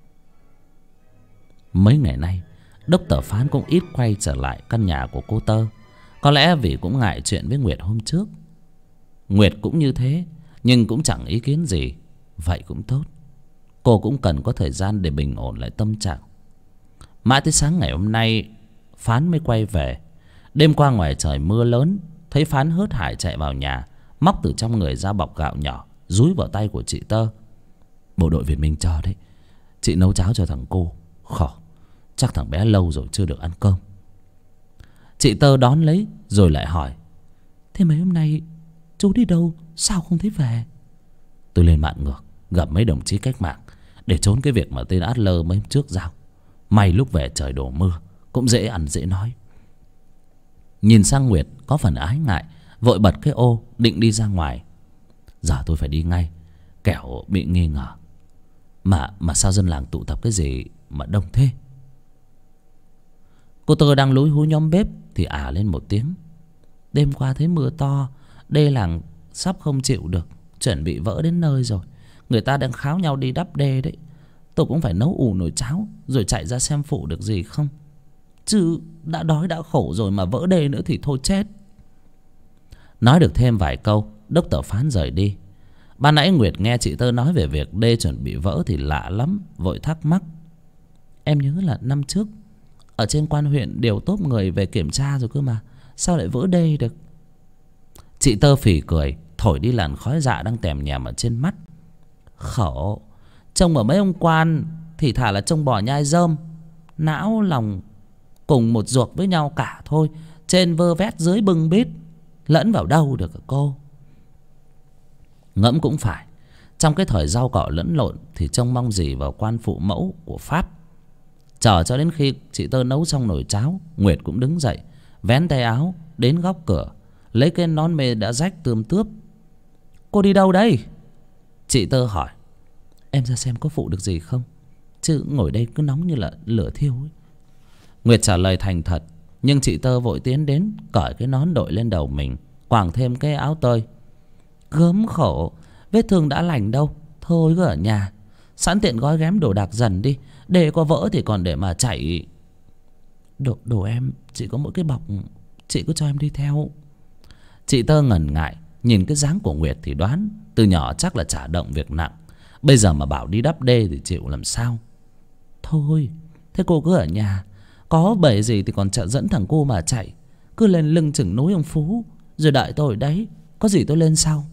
Mấy ngày nay, Đốc Tờ Phán cũng ít quay trở lại căn nhà của cô Tơ. Có lẽ vì cũng ngại chuyện với Nguyệt hôm trước. Nguyệt cũng như thế, nhưng cũng chẳng ý kiến gì. Vậy cũng tốt, cô cũng cần có thời gian để bình ổn lại tâm trạng. Mãi tới sáng ngày hôm nay, Phán mới quay về. Đêm qua ngoài trời mưa lớn, thấy Phán hớt hải chạy vào nhà, móc từ trong người ra bọc gạo nhỏ, dúi vào tay của chị Tơ. Bộ đội Việt Minh cho đấy, chị nấu cháo cho thằng cô, Khổ, chắc thằng bé lâu rồi chưa được ăn cơm. Chị Tơ đón lấy rồi lại hỏi: Thế mấy hôm nay chú đi đâu, sao không thấy về? Tôi lên mạng ngược gặp mấy đồng chí cách mạng để trốn cái việc mà tên Adler mấy hôm trước giao. May lúc về trời đổ mưa, cũng dễ ăn dễ nói. Nhìn sang Nguyệt có phần ái ngại, vội bật cái ô định đi ra ngoài. Giờ tôi phải đi ngay, kẻo bị nghi ngờ. Mà sao dân làng tụ tập cái gì mà đông thế? Cô Tơ đang lúi húi nhóm bếp thì lên một tiếng: Đêm qua thấy mưa to, đê làng sắp không chịu được, chuẩn bị vỡ đến nơi rồi. Người ta đang kháo nhau đi đắp đê đấy. Tôi cũng phải nấu ủ nồi cháo rồi chạy ra xem phụ được gì không. Chứ đã đói đã khổ rồi mà vỡ đê nữa thì thôi chết. Nói được thêm vài câu, Đốc Tờ Phán rời đi. Ban nãy Nguyệt nghe chị Tơ nói về việc đê chuẩn bị vỡ thì lạ lắm, vội thắc mắc: Em nhớ là năm trước ở trên quan huyện điều tốp người về kiểm tra rồi cơ mà, sao lại vỡ đê được? Chị Tơ phì cười, thổi đi làn khói dạ đang tèm nhèm ở trên mắt. Khổ, trông ở mấy ông quan thì thà là trông bò nhai rơm, não lòng cùng một ruột với nhau cả thôi. Trên vơ vét dưới bưng bít, lẫn vào đâu được cô? Ngẫm cũng phải, trong cái thời rau cỏ lẫn lộn thì trông mong gì vào quan phụ mẫu của Pháp. Chờ cho đến khi chị Tơ nấu xong nồi cháo, Nguyệt cũng đứng dậy, vén tay áo đến góc cửa, lấy cái nón mê đã rách tươm tướp. Cô đi đâu đây? Chị Tơ hỏi. Em ra xem có phụ được gì không, chứ ngồi đây cứ nóng như là lửa thiêu ấy. Nguyệt trả lời thành thật, nhưng chị Tơ vội tiến đến cởi cái nón đội lên đầu mình, quàng thêm cái áo tơi. Gớm khổ, vết thương đã lành đâu, thôi cứ ở nhà. Sẵn tiện gói ghém đồ đạc dần đi, để có vỡ thì còn để mà chạy. Đồ em chỉ có mỗi cái bọc, chị cứ cho em đi theo. Chị Tơ ngần ngại, nhìn cái dáng của Nguyệt thì đoán từ nhỏ chắc là chả động việc nặng. Bây giờ mà bảo đi đắp đê thì chịu làm sao. Thôi, thế cô cứ ở nhà, có bể gì thì còn chợ dẫn thằng cô mà chạy. Cứ lên lưng chừng núi ông Phú, rồi đợi tôi ở đấy, có gì tôi lên sau.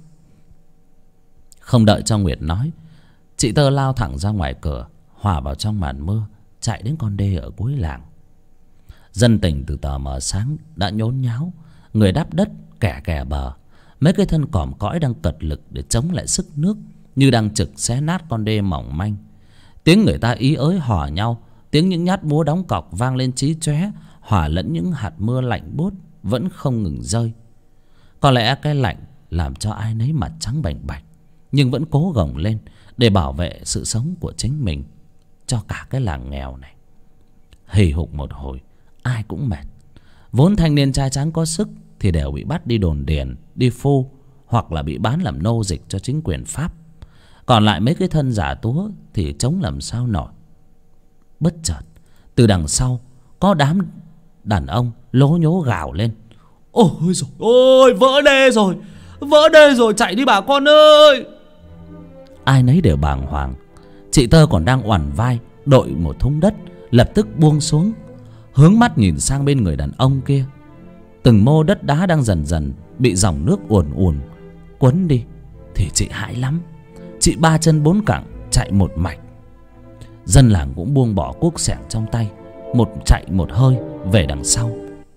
Không đợi cho Nguyệt nói, chị Tơ lao thẳng ra ngoài cửa, hòa vào trong màn mưa, chạy đến con đê ở cuối làng. Dân tình từ tờ mờ sáng đã nhốn nháo, người đắp đất, kẻ kè bờ. Mấy cái thân còm cõi đang cật lực để chống lại sức nước, như đang trực xé nát con đê mỏng manh. Tiếng người ta ý ới hò nhau, tiếng những nhát búa đóng cọc vang lên chí chóe, hòa lẫn những hạt mưa lạnh buốt vẫn không ngừng rơi. Có lẽ cái lạnh làm cho ai nấy mặt trắng bành bạch, nhưng vẫn cố gồng lên để bảo vệ sự sống của chính mình cho cả cái làng nghèo này. Hì hục một hồi, ai cũng mệt. Vốn thanh niên trai tráng có sức thì đều bị bắt đi đồn điền, đi phu, hoặc là bị bán làm nô dịch cho chính quyền Pháp. Còn lại mấy cái thân giả túa thì chống làm sao nổi. Bất chợt từ đằng sau có đám đàn ông lố nhố gào lên: Ôi rồi ôi, vỡ đê rồi, vỡ đê rồi, chạy đi bà con ơi. Ai nấy đều bàng hoàng. Chị Tơ còn đang oằn vai đội một thúng đất, lập tức buông xuống, hướng mắt nhìn sang bên người đàn ông kia. Từng mô đất đá đang dần dần bị dòng nước ùn ùn cuốn đi, thì chị hãi lắm. Chị ba chân bốn cẳng chạy một mạch. Dân làng cũng buông bỏ cuốc xẻng trong tay, một chạy một hơi về đằng sau.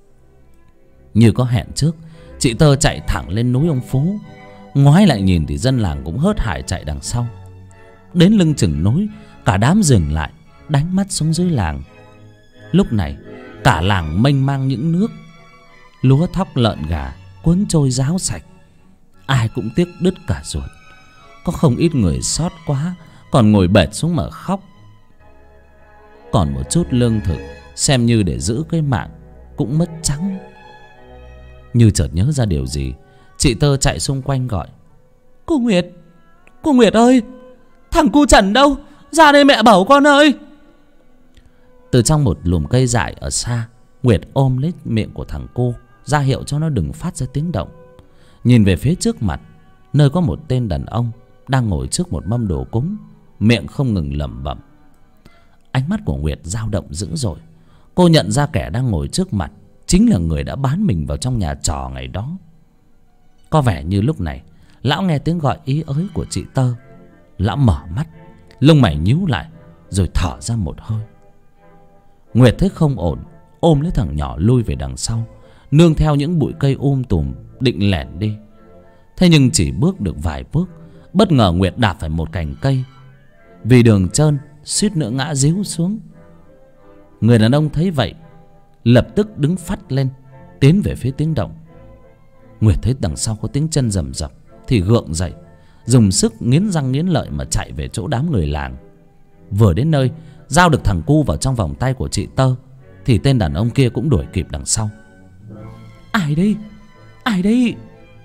Như có hẹn trước, chị Tơ chạy thẳng lên núi ông Phú. Ngoái lại nhìn thì dân làng cũng hớt hải chạy đằng sau. Đến lưng chừng núi, cả đám dừng lại, đánh mắt xuống dưới làng. Lúc này cả làng mênh mang những nước, lúa thóc lợn gà cuốn trôi ráo sạch. Ai cũng tiếc đứt cả ruột. Có không ít người xót quá, còn ngồi bệt xuống mà khóc. Còn một chút lương thực xem như để giữ cái mạng cũng mất trắng. Như chợt nhớ ra điều gì, chị Tơ chạy xung quanh gọi: Cô Nguyệt ơi, thằng cu Trần đâu, ra đây mẹ bảo con ơi. Từ trong một lùm cây dại ở xa, Nguyệt ôm lấy miệng của thằng cô, ra hiệu cho nó đừng phát ra tiếng động. Nhìn về phía trước mặt, nơi có một tên đàn ông đang ngồi trước một mâm đồ cúng, miệng không ngừng lẩm bẩm. Ánh mắt của Nguyệt dao động dữ dội. Cô nhận ra kẻ đang ngồi trước mặt chính là người đã bán mình vào trong nhà trò ngày đó. Có vẻ như lúc này lão nghe tiếng gọi ý ới của chị Tơ. Lão mở mắt, lông mày nhíu lại, rồi thở ra một hơi. Nguyệt thấy không ổn, ôm lấy thằng nhỏ lui về đằng sau, nương theo những bụi cây tùm định lẻn đi. Thế nhưng chỉ bước được vài bước, bất ngờ Nguyệt đạp phải một cành cây. Vì đường trơn suýt nữa ngã ríu xuống. Người đàn ông thấy vậy lập tức đứng phắt lên, tiến về phía tiếng động. Nguyệt thấy đằng sau có tiếng chân rầm rập thì gượng dậy, dùng sức nghiến răng nghiến lợi mà chạy về chỗ đám người làng. Vừa đến nơi, giao được thằng cu vào trong vòng tay của chị Tơ thì tên đàn ông kia cũng đuổi kịp đằng sau. Ai đây? Ai đây?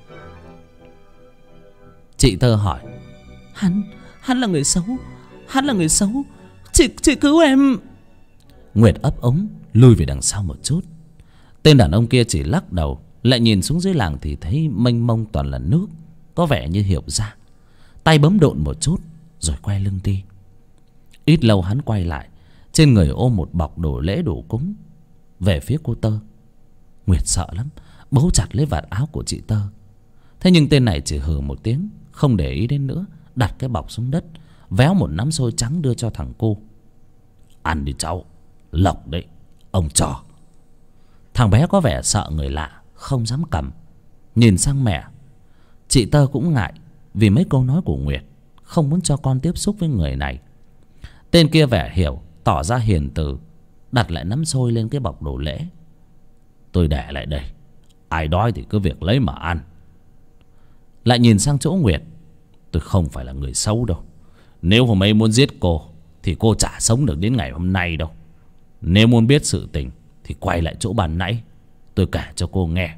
Chị Tơ hỏi. Hắn là người xấu. Hắn là người xấu. Chị cứu em. Nguyệt ấp ống lùi về đằng sau một chút. Tên đàn ông kia chỉ lắc đầu, lại nhìn xuống dưới làng thì thấy mênh mông toàn là nước, có vẻ như hiểu ra. Tay bấm độn một chút rồi quay lưng đi. Ít lâu hắn quay lại, trên người ôm một bọc đồ lễ đồ cúng về phía cô Tơ. Nguyệt sợ lắm, bấu chặt lấy vạt áo của chị Tơ. Thế nhưng tên này chỉ hừ một tiếng, không để ý đến nữa, đặt cái bọc xuống đất, véo một nắm xôi trắng đưa cho thằng cô. Ăn đi cháu, lộc đấy, ông trò. Thằng bé có vẻ sợ người lạ, không dám cầm. Nhìn sang mẹ, chị Tơ cũng ngại vì mấy câu nói của Nguyệt, không muốn cho con tiếp xúc với người này. Tên kia vẻ hiểu, tỏ ra hiền từ, đặt lại nắm xôi lên cái bọc đồ lễ. Tôi để lại đây, ai đói thì cứ việc lấy mà ăn. Lại nhìn sang chỗ Nguyệt. Tôi không phải là người xấu đâu. Nếu hôm ấy muốn giết cô thì cô chả sống được đến ngày hôm nay đâu. Nếu muốn biết sự tình thì quay lại chỗ bàn nãy, tôi kể cho cô nghe.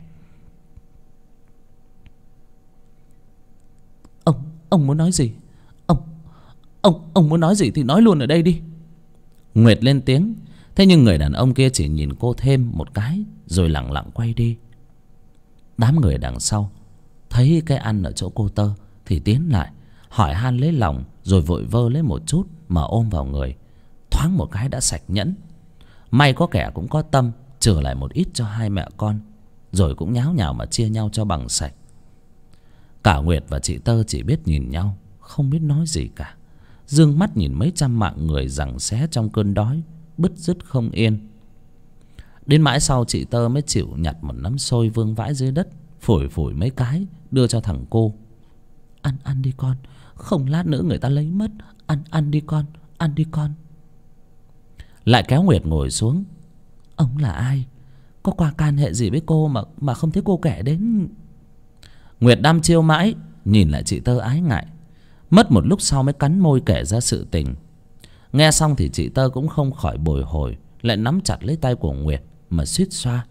Ông muốn nói gì? Ông muốn nói gì thì nói luôn ở đây đi. Nguyệt lên tiếng. Thế nhưng người đàn ông kia chỉ nhìn cô thêm một cái rồi lẳng lặng quay đi. Đám người đằng sau thấy cái ăn ở chỗ cô Tơ thì tiến lại hỏi han lấy lòng, rồi vội vơ lấy một chút mà ôm vào người. Thoáng một cái đã sạch nhẫn. May có kẻ cũng có tâm, trừ lại một ít cho hai mẹ con, rồi cũng nháo nhào mà chia nhau cho bằng sạch. Cả Nguyệt và chị Tơ chỉ biết nhìn nhau, không biết nói gì cả. Dương mắt nhìn mấy trăm mạng người giằng xé trong cơn đói, bứt rứt không yên. Đến mãi sau chị Tơ mới chịu nhặt một nắm xôi vương vãi dưới đất, phủi phủi mấy cái đưa cho thằng cô. Ăn đi con, không lát nữa người ta lấy mất. Ăn đi con, ăn đi con. Lại kéo Nguyệt ngồi xuống. Ông là ai? Có qua can hệ gì với cô mà không thấy cô kể đến? Nguyệt đăm chiêu mãi, nhìn lại chị Tơ ái ngại. Mất một lúc sau mới cắn môi kể ra sự tình. Nghe xong thì chị Tơ cũng không khỏi bồi hồi, lại nắm chặt lấy tay của Nguyệt mà suýt xoa.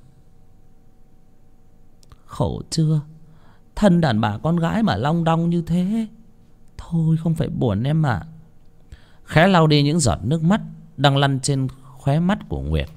Khổ chưa? Thân đàn bà con gái mà long đong như thế. Thôi không phải buồn em ạ. Khẽ lau đi những giọt nước mắt đang lăn trên khóe mắt của Nguyệt.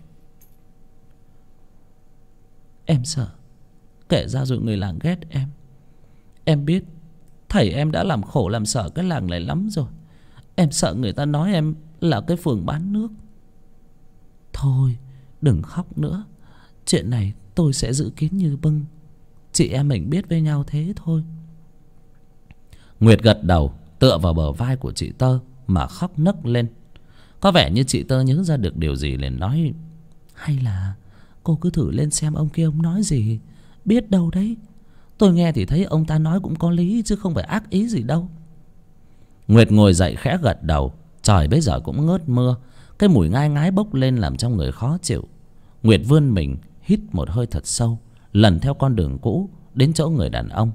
Em sợ kể ra rồi người làng ghét em. Em biết thầy em đã làm khổ làm sợ cái làng này lắm rồi. Em sợ người ta nói em là cái phường bán nước. Thôi đừng khóc nữa. Chuyện này tôi sẽ giữ kín như bưng. Chị em mình biết với nhau thế thôi. Nguyệt gật đầu, tựa vào bờ vai của chị Tơ mà khóc nấc lên. Có vẻ như chị Tơ nhớ ra được điều gì liền nói. Hay là cô cứ thử lên xem ông kia ông nói gì. Biết đâu đấy. Tôi nghe thì thấy ông ta nói cũng có lý, chứ không phải ác ý gì đâu. Nguyệt ngồi dậy khẽ gật đầu. Trời bây giờ cũng ngớt mưa. Cái mùi ngai ngái bốc lên làm trong người khó chịu. Nguyệt vươn mình hít một hơi thật sâu, lần theo con đường cũ đến chỗ người đàn ông.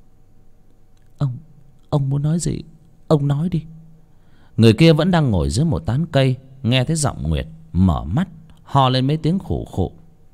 Ông muốn nói gì? Ông nói đi. Người kia vẫn đang ngồi dưới một tán cây, nghe thấy giọng Nguyệt, mở mắt ho lên mấy tiếng khủ khụ.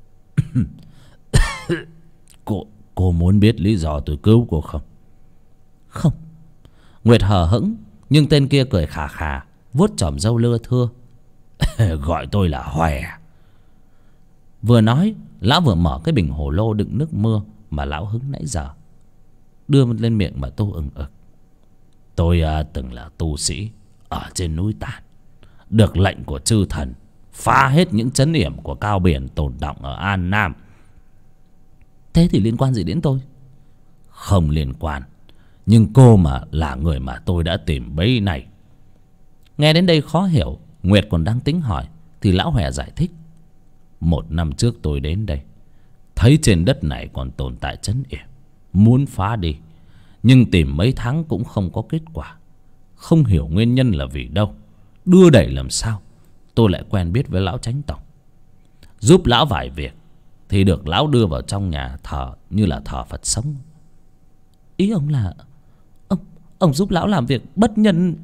Cô muốn biết lý do tôi cứu cô không? Không. Nguyệt hờ hững, nhưng tên kia cười khà khà, vuốt chòm râu lưa thưa. Gọi tôi là Hòe. Vừa nói, lão vừa mở cái bình hồ lô đựng nước mưa mà lão hứng nãy giờ, đưa lên miệng mà tô ừng ực. Tôi từng là tu sĩ ở trên núi Tản, được lệnh của chư thần phá hết những trấn yểm của Cao Biển tồn đọng ở An Nam. Thế thì liên quan gì đến tôi? Không liên quan. Nhưng cô mà là người mà tôi đã tìm bấy này. Nghe đến đây khó hiểu, Nguyệt còn đang tính hỏi thì lão Hòe giải thích: 1 năm trước tôi đến đây, thấy trên đất này còn tồn tại trấn yểm, muốn phá đi, nhưng tìm mấy tháng cũng không có kết quả. Không hiểu nguyên nhân là vì đâu, đưa đẩy làm sao, tôi lại quen biết với lão chánh tổng, giúp lão vài việc thì được lão đưa vào trong nhà thờ như là thờ Phật sống. Ý ông là ông giúp lão làm việc bất nhân?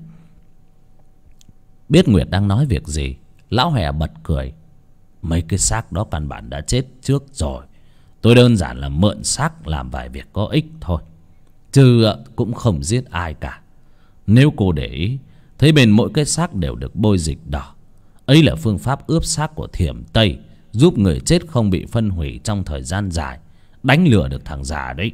Biết Nguyệt đang nói việc gì, lão Hòe bật cười: mấy cái xác đó căn bản đã chết trước rồi, tôi đơn giản là mượn xác làm vài việc có ích thôi, chứ cũng không giết ai cả. Nếu cô để ý, thấy bên mỗi cái xác đều được bôi dịch đỏ, ấy là phương pháp ướp xác của Thiểm Tây, giúp người chết không bị phân hủy trong thời gian dài, đánh lừa được thằng già đấy.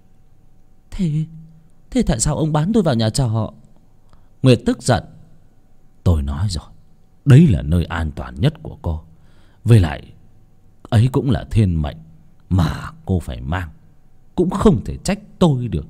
Thế tại sao ông bán tôi vào nhà trọ? Nguyệt tức giận: tôi nói rồi, đấy là nơi an toàn nhất của cô, với lại ấy cũng là thiên mệnh mà cô phải mang, cũng không thể trách tôi được.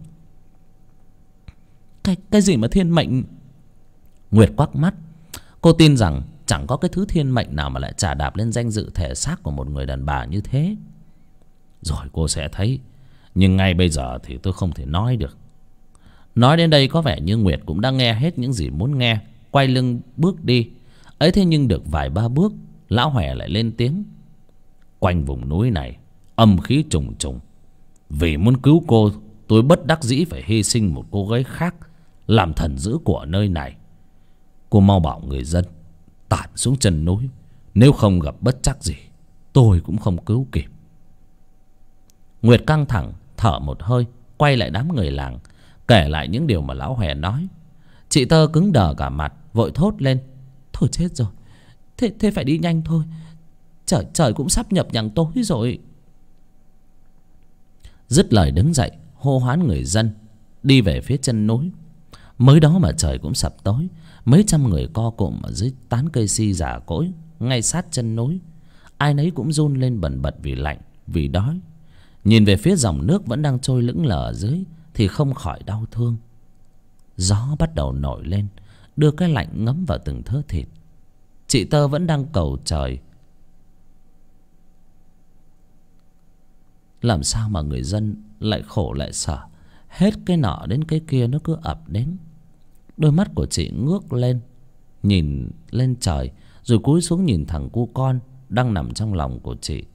Cái gì mà thiên mệnh? Nguyệt quắc mắt. Cô tin rằng chẳng có cái thứ thiên mệnh nào mà lại chà đạp lên danh dự thể xác của một người đàn bà như thế. Rồi cô sẽ thấy, nhưng ngay bây giờ thì tôi không thể nói được. Nói đến đây có vẻ như Nguyệt cũng đã nghe hết những gì muốn nghe, quay lưng bước đi. Ấy thế nhưng được vài ba bước, lão Hòe lại lên tiếng: quanh vùng núi này âm khí trùng trùng, vì muốn cứu cô, tôi bất đắc dĩ phải hy sinh một cô gái khác làm thần giữ của nơi này. Cô mau bảo người dân tản xuống chân núi, nếu không gặp bất trắc gì, tôi cũng không cứu kịp. Nguyệt căng thẳng thở một hơi, quay lại đám người làng, kể lại những điều mà lão Hòe nói. Chị Tơ cứng đờ cả mặt, vội thốt lên: thôi chết rồi, thế phải đi nhanh thôi, trời cũng sắp nhập nhằng tối rồi. Dứt lời đứng dậy hô hoán người dân đi về phía chân núi. Mới đó mà trời cũng sập tối, mấy trăm người co cụm ở dưới tán cây si già cỗi ngay sát chân núi. Ai nấy cũng run lên bần bật vì lạnh, vì đói. Nhìn về phía dòng nước vẫn đang trôi lững lờ ở dưới thì không khỏi đau thương. Gió bắt đầu nổi lên, đưa cái lạnh ngấm vào từng thớ thịt. Chị Tơ vẫn đang cầu trời. Làm sao mà người dân lại khổ lại sở, hết cái nọ đến cái kia nó cứ ập đến. Đôi mắt của chị ngước lên, nhìn lên trời, rồi cúi xuống nhìn thằng cu con đang nằm trong lòng của chị.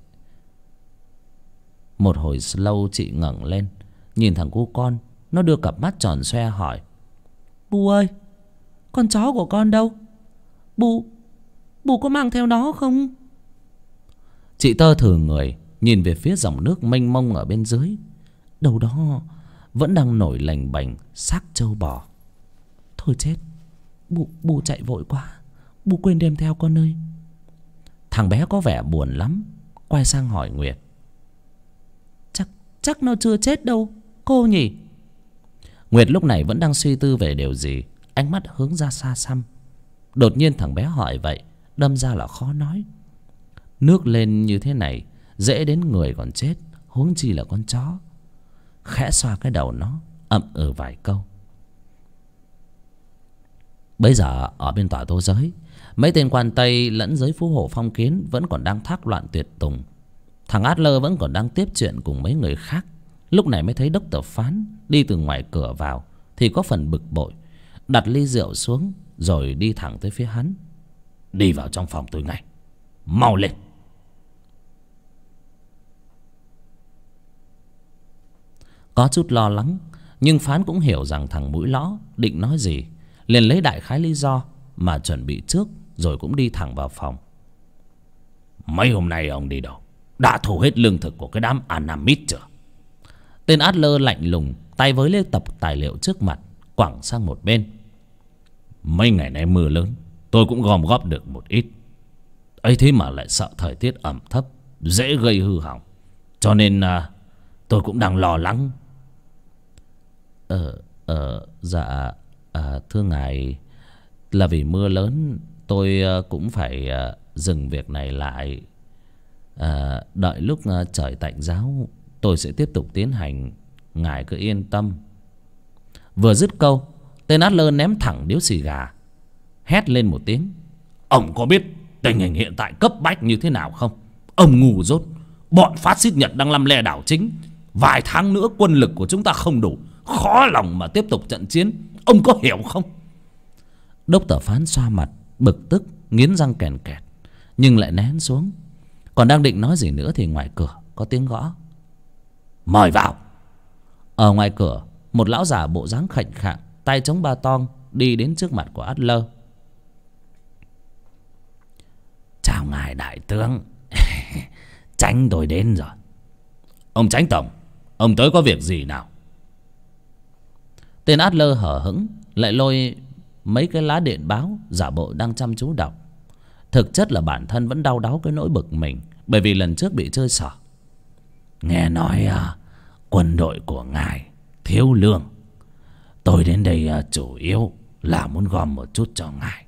Một hồi lâu chị ngẩng lên, nhìn thằng cu con, nó đưa cặp mắt tròn xoe hỏi: Bu ơi, con chó của con đâu? Bu có mang theo nó không? Chị Tơ thừ người, nhìn về phía dòng nước mênh mông ở bên dưới. Đâu đó vẫn đang nổi lềnh bềnh xác trâu bò. Thôi chết, Bu chạy vội quá, Bu quên đem theo con ơi. Thằng bé có vẻ buồn lắm, quay sang hỏi Nguyệt: Chắc nó chưa chết đâu cô nhỉ? Nguyệt lúc này vẫn đang suy tư về điều gì, ánh mắt hướng ra xa xăm. Đột nhiên thằng bé hỏi vậy, đâm ra là khó nói. Nước lên như thế này dễ đến người còn chết, huống chi là con chó. Khẽ xoa cái đầu nó, ậm ừ vài câu. Bây giờ ở bên tòa tố giới, mấy tên quan Tây lẫn giới phú hộ phong kiến vẫn còn đang thác loạn tuyệt tùng. Thằng Adler vẫn còn đang tiếp chuyện cùng mấy người khác. Lúc này mới thấy Đốc Tờ Phán đi từ ngoài cửa vào thì có phần bực bội, đặt ly rượu xuống rồi đi thẳng tới phía hắn. Đi vào trong phòng tôi ngay, mau lên. Có chút lo lắng, nhưng Phán cũng hiểu rằng thằng mũi lõ định nói gì, liền lấy đại khái lý do mà chuẩn bị trước, rồi cũng đi thẳng vào phòng. Mấy hôm nay ông đi đâu? Đã thu hết lương thực của cái đám Annamite chưa? Tên Adler lạnh lùng, tay với lấy tập tài liệu trước mặt, quẳng sang một bên. Mấy ngày nay mưa lớn, tôi cũng gom góp được một ít. ấy thế mà lại sợ thời tiết ẩm thấp dễ gây hư hỏng, cho nên tôi cũng đang lo lắng. Dạ, thưa ngài, là vì mưa lớn tôi cũng phải dừng việc này lại. Đợi lúc trời tạnh ráo tôi sẽ tiếp tục tiến hành, ngài cứ yên tâm. Vừa dứt câu, tên Adler ném thẳng điếu xì gà, hét lên một tiếng. Ông có biết tình hình hiện tại cấp bách như thế nào không? Ông ngu dốt, bọn phát xít Nhật đang lăm le đảo chính. Vài tháng nữa quân lực của chúng ta không đủ, khó lòng mà tiếp tục trận chiến. Ông có hiểu không? Đốc Tờ Phán xoa mặt, bực tức, nghiến răng kèn kẹt, nhưng lại nén xuống. Còn đang định nói gì nữa thì ngoài cửa có tiếng gõ. Mời vào. Ở ngoài cửa, một lão già bộ dáng khệnh khạng, tay chống ba tong, đi đến trước mặt của Adler. Chào ngài đại tướng. Chánh tôi đến rồi. Ông Chánh tổng, ông tới có việc gì nào? Tên Adler hở hững lại lôi mấy cái lá điện báo giả bộ đang chăm chú đọc. Thực chất là bản thân vẫn đau đáu cái nỗi bực mình, bởi vì lần trước bị chơi xỏ. Nghe nói quân đội của ngài thiếu lương. Tôi đến đây chủ yếu là muốn gom một chút cho ngài.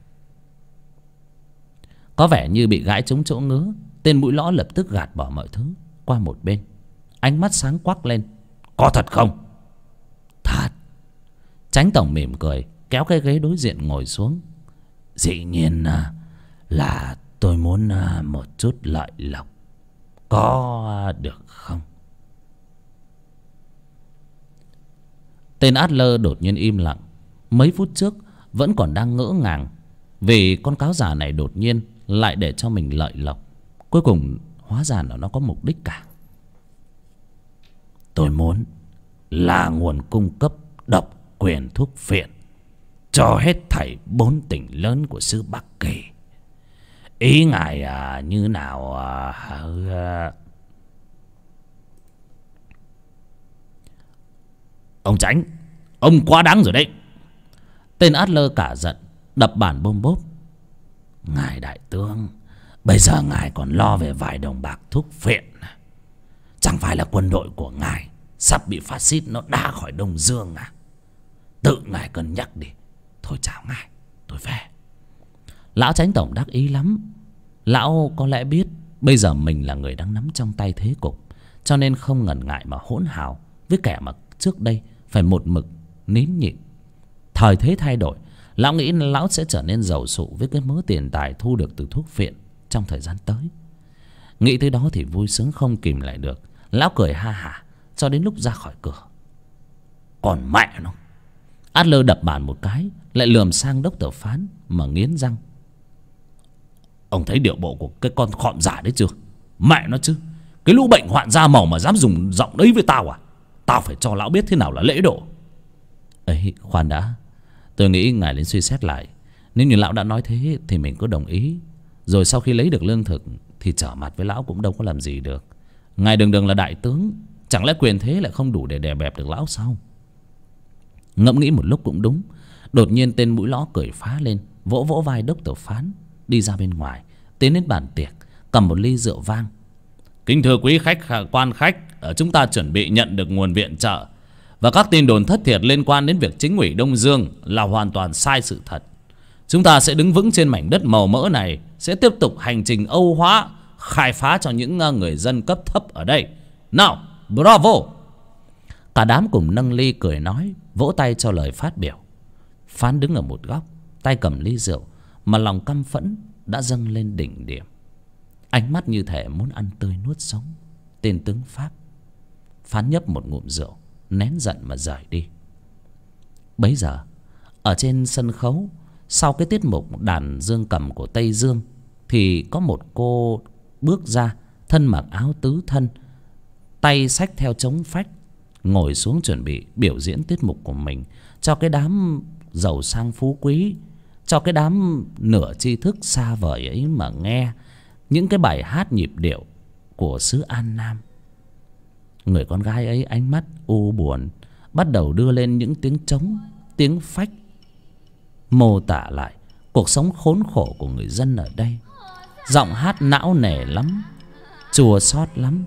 Có vẻ như bị gãi trúng chỗ ngứa, tên mũi lõ lập tức gạt bỏ mọi thứ qua một bên, ánh mắt sáng quắc lên. Có thật không? Thật. Chánh tổng mỉm cười, kéo cái ghế đối diện ngồi xuống. Dĩ nhiên là tôi muốn một chút lợi lộc. Có được không? Tên Adler đột nhiên im lặng. Mấy phút trước vẫn còn đang ngỡ ngàng vì con cáo già này đột nhiên lại để cho mình lợi lộc. Cuối cùng hóa ra là nó có mục đích cả. Tôi muốn là nguồn cung cấp độc quyền thuốc phiện cho hết thảy 4 tỉnh lớn của xứ Bắc Kỳ. Ý ngài như nào? Ông Chánh, ông quá đáng rồi đấy. Tên Adler cả giận, đập bàn bôm bốp. Ngài đại tướng, bây giờ ngài còn lo về vài đồng bạc thuốc phiện. Chẳng phải là quân đội của ngài sắp bị phát xít nó đá khỏi Đông Dương à? Tự ngài cân nhắc đi. Thôi chào ngài, tôi về. Lão Chánh tổng đắc ý lắm. Lão có lẽ biết bây giờ mình là người đang nắm trong tay thế cục, cho nên không ngần ngại mà hỗn hào với kẻ mà trước đây phải một mực nín nhịn. Thời thế thay đổi, lão nghĩ lão sẽ trở nên giàu sụ với cái mớ tiền tài thu được từ thuốc phiện trong thời gian tới. Nghĩ tới đó thì vui sướng không kìm lại được. Lão cười ha hả cho đến lúc ra khỏi cửa. Còn mẹ nó! Adler đập bàn một cái, lại lườm sang Đốc Tờ Phán mà nghiến răng. Ông thấy điệu bộ của cái con khọm giả đấy chưa? Mẹ nó chứ, cái lũ bệnh hoạn da màu mà dám dùng giọng đấy với tao à? Tao phải cho lão biết thế nào là lễ độ. Ấy, khoan đã. Tôi nghĩ ngài nên suy xét lại. Nếu như lão đã nói thế thì mình cứ đồng ý. Rồi sau khi lấy được lương thực thì trở mặt với lão cũng đâu có làm gì được. Ngài đường đường là đại tướng, chẳng lẽ quyền thế lại không đủ để đè bẹp được lão sao? Ngẫm nghĩ một lúc cũng đúng. Đột nhiên tên mũi lõ cười phá lên, vỗ vỗ vai Đốc Tờ Phán, đi ra bên ngoài, tiến đến bàn tiệc, cầm một ly rượu vang. Kính thưa quý khách, quan khách, chúng ta chuẩn bị nhận được nguồn viện trợ, và các tin đồn thất thiệt liên quan đến việc chính ủy Đông Dương là hoàn toàn sai sự thật. Chúng ta sẽ đứng vững trên mảnh đất màu mỡ này, sẽ tiếp tục hành trình Âu hóa, khai phá cho những người dân cấp thấp ở đây. Nào, bravo! Cả đám cùng nâng ly cười nói, vỗ tay cho lời phát biểu. Phán đứng ở một góc, tay cầm ly rượu, mà lòng căm phẫn đã dâng lên đỉnh điểm. Ánh mắt như thể muốn ăn tươi nuốt sống tên tướng Pháp. Phán nhấp một ngụm rượu, nén giận mà rời đi. Bấy giờ ở trên sân khấu, sau cái tiết mục đàn dương cầm của Tây Dương, thì có một cô bước ra, thân mặc áo tứ thân, tay xách theo trống phách, ngồi xuống chuẩn bị biểu diễn tiết mục của mình cho cái đám giàu sang phú quý, cho cái đám nửa tri thức xa vời ấy mà nghe những cái bài hát nhịp điệu của xứ An Nam. Người con gái ấy ánh mắt u buồn, bắt đầu đưa lên những tiếng trống, tiếng phách, mô tả lại cuộc sống khốn khổ của người dân ở đây. Giọng hát não nề lắm, chua xót lắm.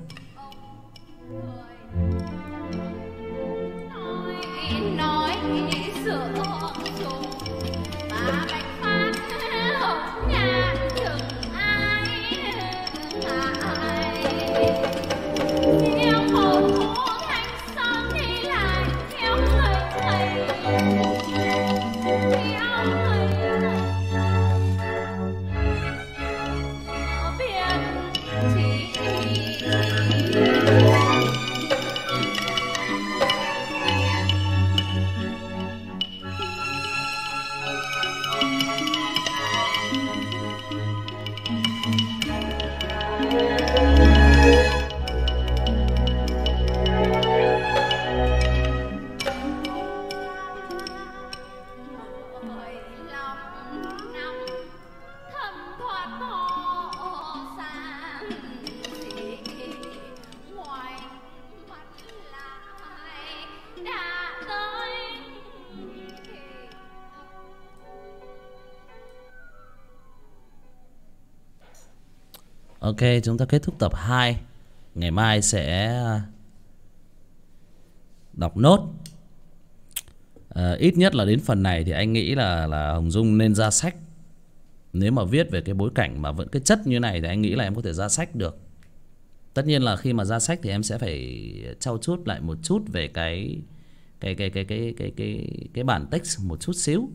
Ok, chúng ta kết thúc tập 2. Ngày mai sẽ đọc nốt. Ít nhất là đến phần này thì anh nghĩ là Hồng Dung nên ra sách. Nếu mà viết về cái bối cảnh mà vẫn cái chất như này thì anh nghĩ là em có thể ra sách được. Tất nhiên là khi mà ra sách thì em sẽ phải trau chuốt lại một chút về cái bản text một chút xíu.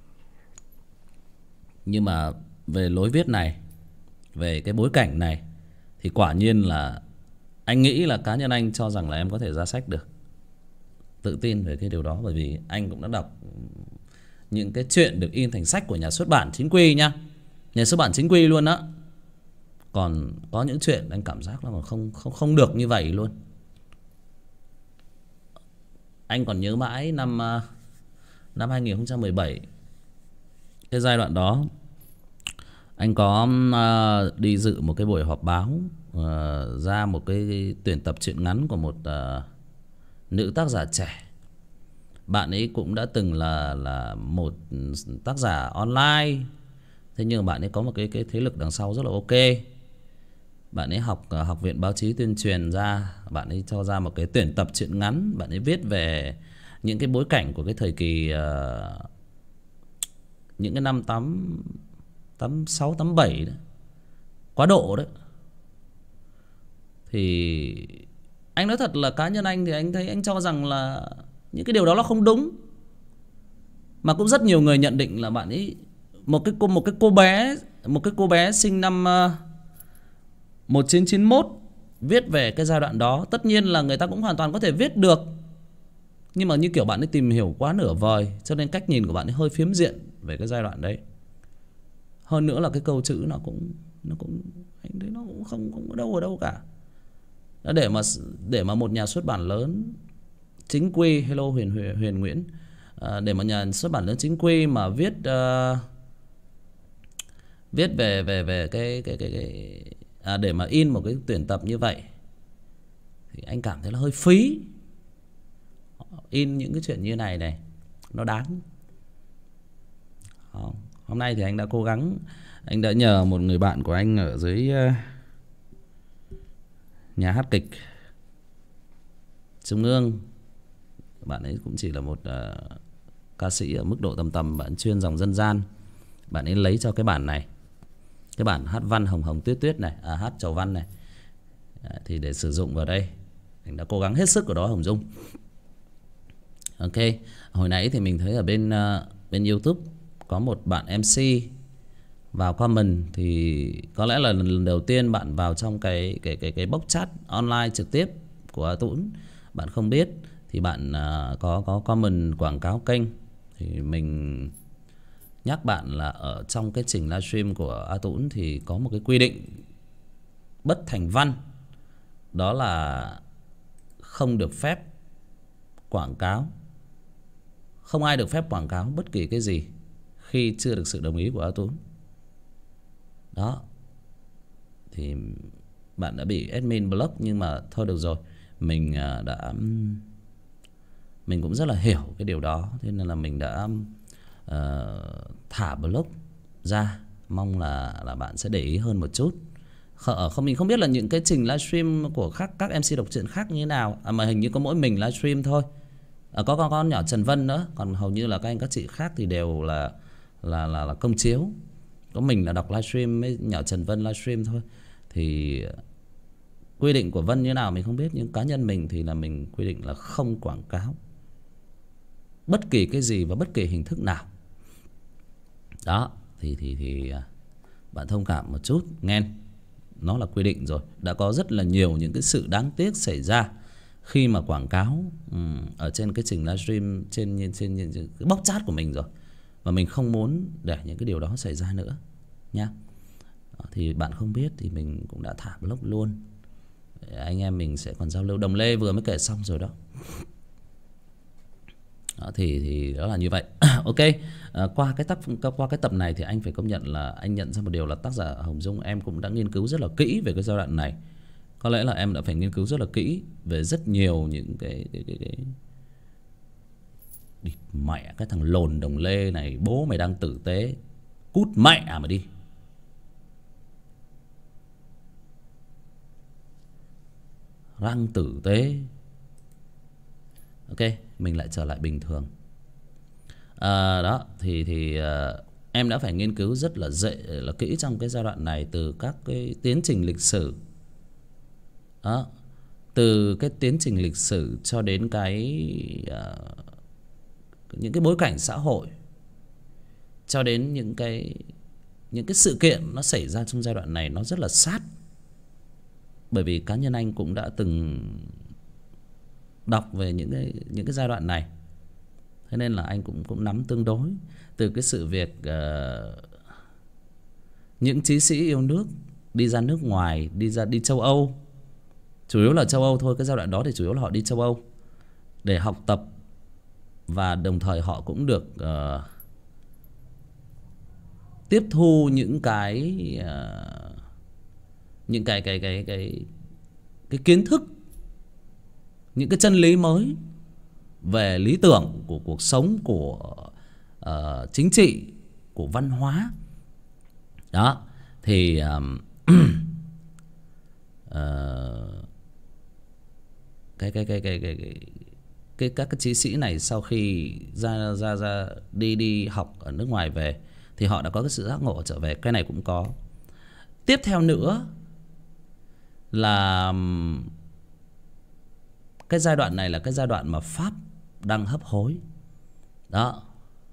Nhưng mà về lối viết này, về cái bối cảnh này thì quả nhiên là anh nghĩ là cá nhân anh cho rằng là em có thể ra sách được. Tự tin về cái điều đó, bởi vì anh cũng đã đọc những cái chuyện được in thành sách của nhà xuất bản chính quy nhá. Nhà xuất bản chính quy luôn á. Còn có những chuyện anh cảm giác là không được như vậy luôn. Anh còn nhớ mãi năm 2017, cái giai đoạn đó anh có đi dự một cái buổi họp báo, ra một cái tuyển tập truyện ngắn của một nữ tác giả trẻ. Bạn ấy cũng đã từng là một tác giả online. Thế nhưng bạn ấy có một cái thế lực đằng sau rất là ok. Bạn ấy học học viện báo chí tuyên truyền ra, bạn ấy cho ra một cái tuyển tập truyện ngắn. Bạn ấy viết về những cái bối cảnh của cái thời kỳ những cái năm 86, 87 đấy. Quá độ đấy. Thì anh nói thật là cá nhân anh thì anh thấy, anh cho rằng là những cái điều đó là không đúng. Mà cũng rất nhiều người nhận định là bạn ấy một cái cô bé sinh năm 1991 viết về cái giai đoạn đó. Tất nhiên là người ta cũng hoàn toàn có thể viết được, nhưng mà như kiểu bạn ấy tìm hiểu quá nửa vời, cho nên cách nhìn của bạn ấy hơi phiếm diện về cái giai đoạn đấy. Hơn nữa là cái câu chữ nó cũng anh thấy nó cũng không có đâu ở đâu cả. Để mà một nhà xuất bản lớn chính quy, hello Huyền Nguyễn, để mà nhà xuất bản lớn chính quy mà viết về cái để mà in một cái tuyển tập như vậy thì anh cảm thấy là hơi phí. In những cái chuyện như này nó đáng. Hôm nay thì anh đã cố gắng, anh đã nhờ một người bạn của anh ở dưới nhà hát kịch Trung ương. Bạn ấy cũng chỉ là một ca sĩ ở mức độ tầm, bạn chuyên dòng dân gian. Bạn ấy lấy cho cái bản này, cái bản hát văn Hồng Hồng Tuyết Tuyết này, hát chầu văn này, thì để sử dụng vào đây. Anh đã cố gắng hết sức của đó Hồng Dung. Ok, hồi nãy thì mình thấy ở bên YouTube có một bạn MC vào comment, thì có lẽ là lần đầu tiên bạn vào trong cái box chat online trực tiếp của A Tũng. Bạn không biết thì bạn có comment quảng cáo kênh, thì mình nhắc bạn là ở trong cái trình livestream của A Tũng thì có một cái quy định bất thành văn, đó là không được phép quảng cáo. Không ai được phép quảng cáo bất kỳ cái gì khi chưa được sự đồng ý của A Tũng. Đó. Thì bạn đã bị admin block, nhưng mà thôi được rồi. Mình mình cũng rất là hiểu cái điều đó, thế nên là mình đã thả block ra. Mong là bạn sẽ để ý hơn một chút. Mình không biết là những cái trình livestream của các MC đọc truyện khác như thế nào, mà hình như có mỗi mình livestream thôi. Có con nhỏ Trần Vân nữa, còn hầu như là các anh các chị khác thì đều là công chiếu. Có mình là đọc livestream với nhỏ Trần Vân livestream thôi. Thì quy định của Vân như nào mình không biết, nhưng cá nhân mình thì là mình quy định là không quảng cáo bất kỳ cái gì và bất kỳ hình thức nào. Đó, thì bạn thông cảm một chút nghe. Nó là quy định rồi. Đã có rất là nhiều những cái sự đáng tiếc xảy ra khi mà quảng cáo ở trên cái trình livestream, trên cái box chat của mình rồi. Và mình không muốn để những cái điều đó xảy ra nữa nhá. Thì bạn không biết thì mình cũng đã thả block luôn. Anh em mình sẽ còn giao lưu. Đồng Lê vừa mới kể xong rồi đó. Thì đó là như vậy. Ok, qua cái tập này thì anh phải công nhận là anh nhận ra một điều là tác giả Hồng Dung em cũng đã nghiên cứu rất là kỹ về cái giai đoạn này. Có lẽ là em đã phải nghiên cứu rất là kỹ về rất nhiều những cái đi mẹ cái thằng lồn Đồng Lê này, bố mày đang tử tế, cút mẹ mà đi. răng tử tế. Ok, mình lại trở lại bình thường. Đó thì em đã phải nghiên cứu rất là kỹ trong cái giai đoạn này, từ các cái tiến trình lịch sử đó, từ cái tiến trình lịch sử cho đến những cái bối cảnh xã hội, cho đến những cái sự kiện nó xảy ra trong giai đoạn này, nó rất là sát. Bởi vì cá nhân anh cũng đã từng đọc về những cái giai đoạn này, thế nên là anh cũng nắm tương đối. Từ cái sự việc những chí sĩ yêu nước đi ra nước ngoài, đi châu Âu, chủ yếu là châu Âu thôi. Cái giai đoạn đó thì chủ yếu là họ đi châu Âu để học tập, và đồng thời họ cũng được tiếp thu những cái kiến thức, những cái chân lý mới về lý tưởng của cuộc sống, của chính trị, của văn hóa. Đó thì các cái chí sĩ này sau khi ra đi học ở nước ngoài về thì họ đã có cái sự giác ngộ trở về. Cái này cũng có. Tiếp theo nữa là cái giai đoạn này là cái giai đoạn mà Pháp đang hấp hối. Đó,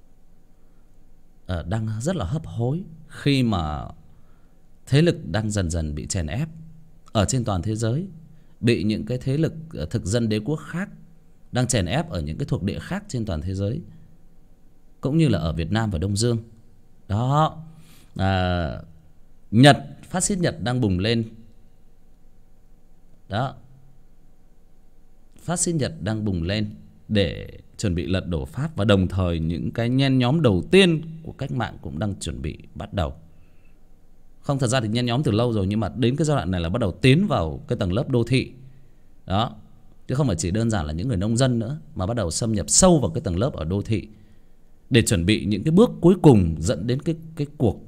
đang rất là hấp hối khi mà thế lực đang dần dần bị chèn ép ở trên toàn thế giới, bị những cái thế lực thực dân đế quốc khác đang chèn ép ở những cái thuộc địa khác trên toàn thế giới, cũng như là ở Việt Nam và Đông Dương. Đó, Nhật, phát xít Nhật đang bùng lên. Đó, phát xít Nhật đang bùng lên để chuẩn bị lật đổ Pháp, và đồng thời những cái nhen nhóm đầu tiên của cách mạng cũng đang chuẩn bị bắt đầu. Không, thật ra thì nhen nhóm từ lâu rồi, nhưng mà đến cái giai đoạn này là bắt đầu tiến vào cái tầng lớp đô thị. Đó, chứ không phải chỉ đơn giản là những người nông dân nữa, mà bắt đầu xâm nhập sâu vào cái tầng lớp ở đô thị để chuẩn bị những cái bước cuối cùng dẫn đến cái cuộc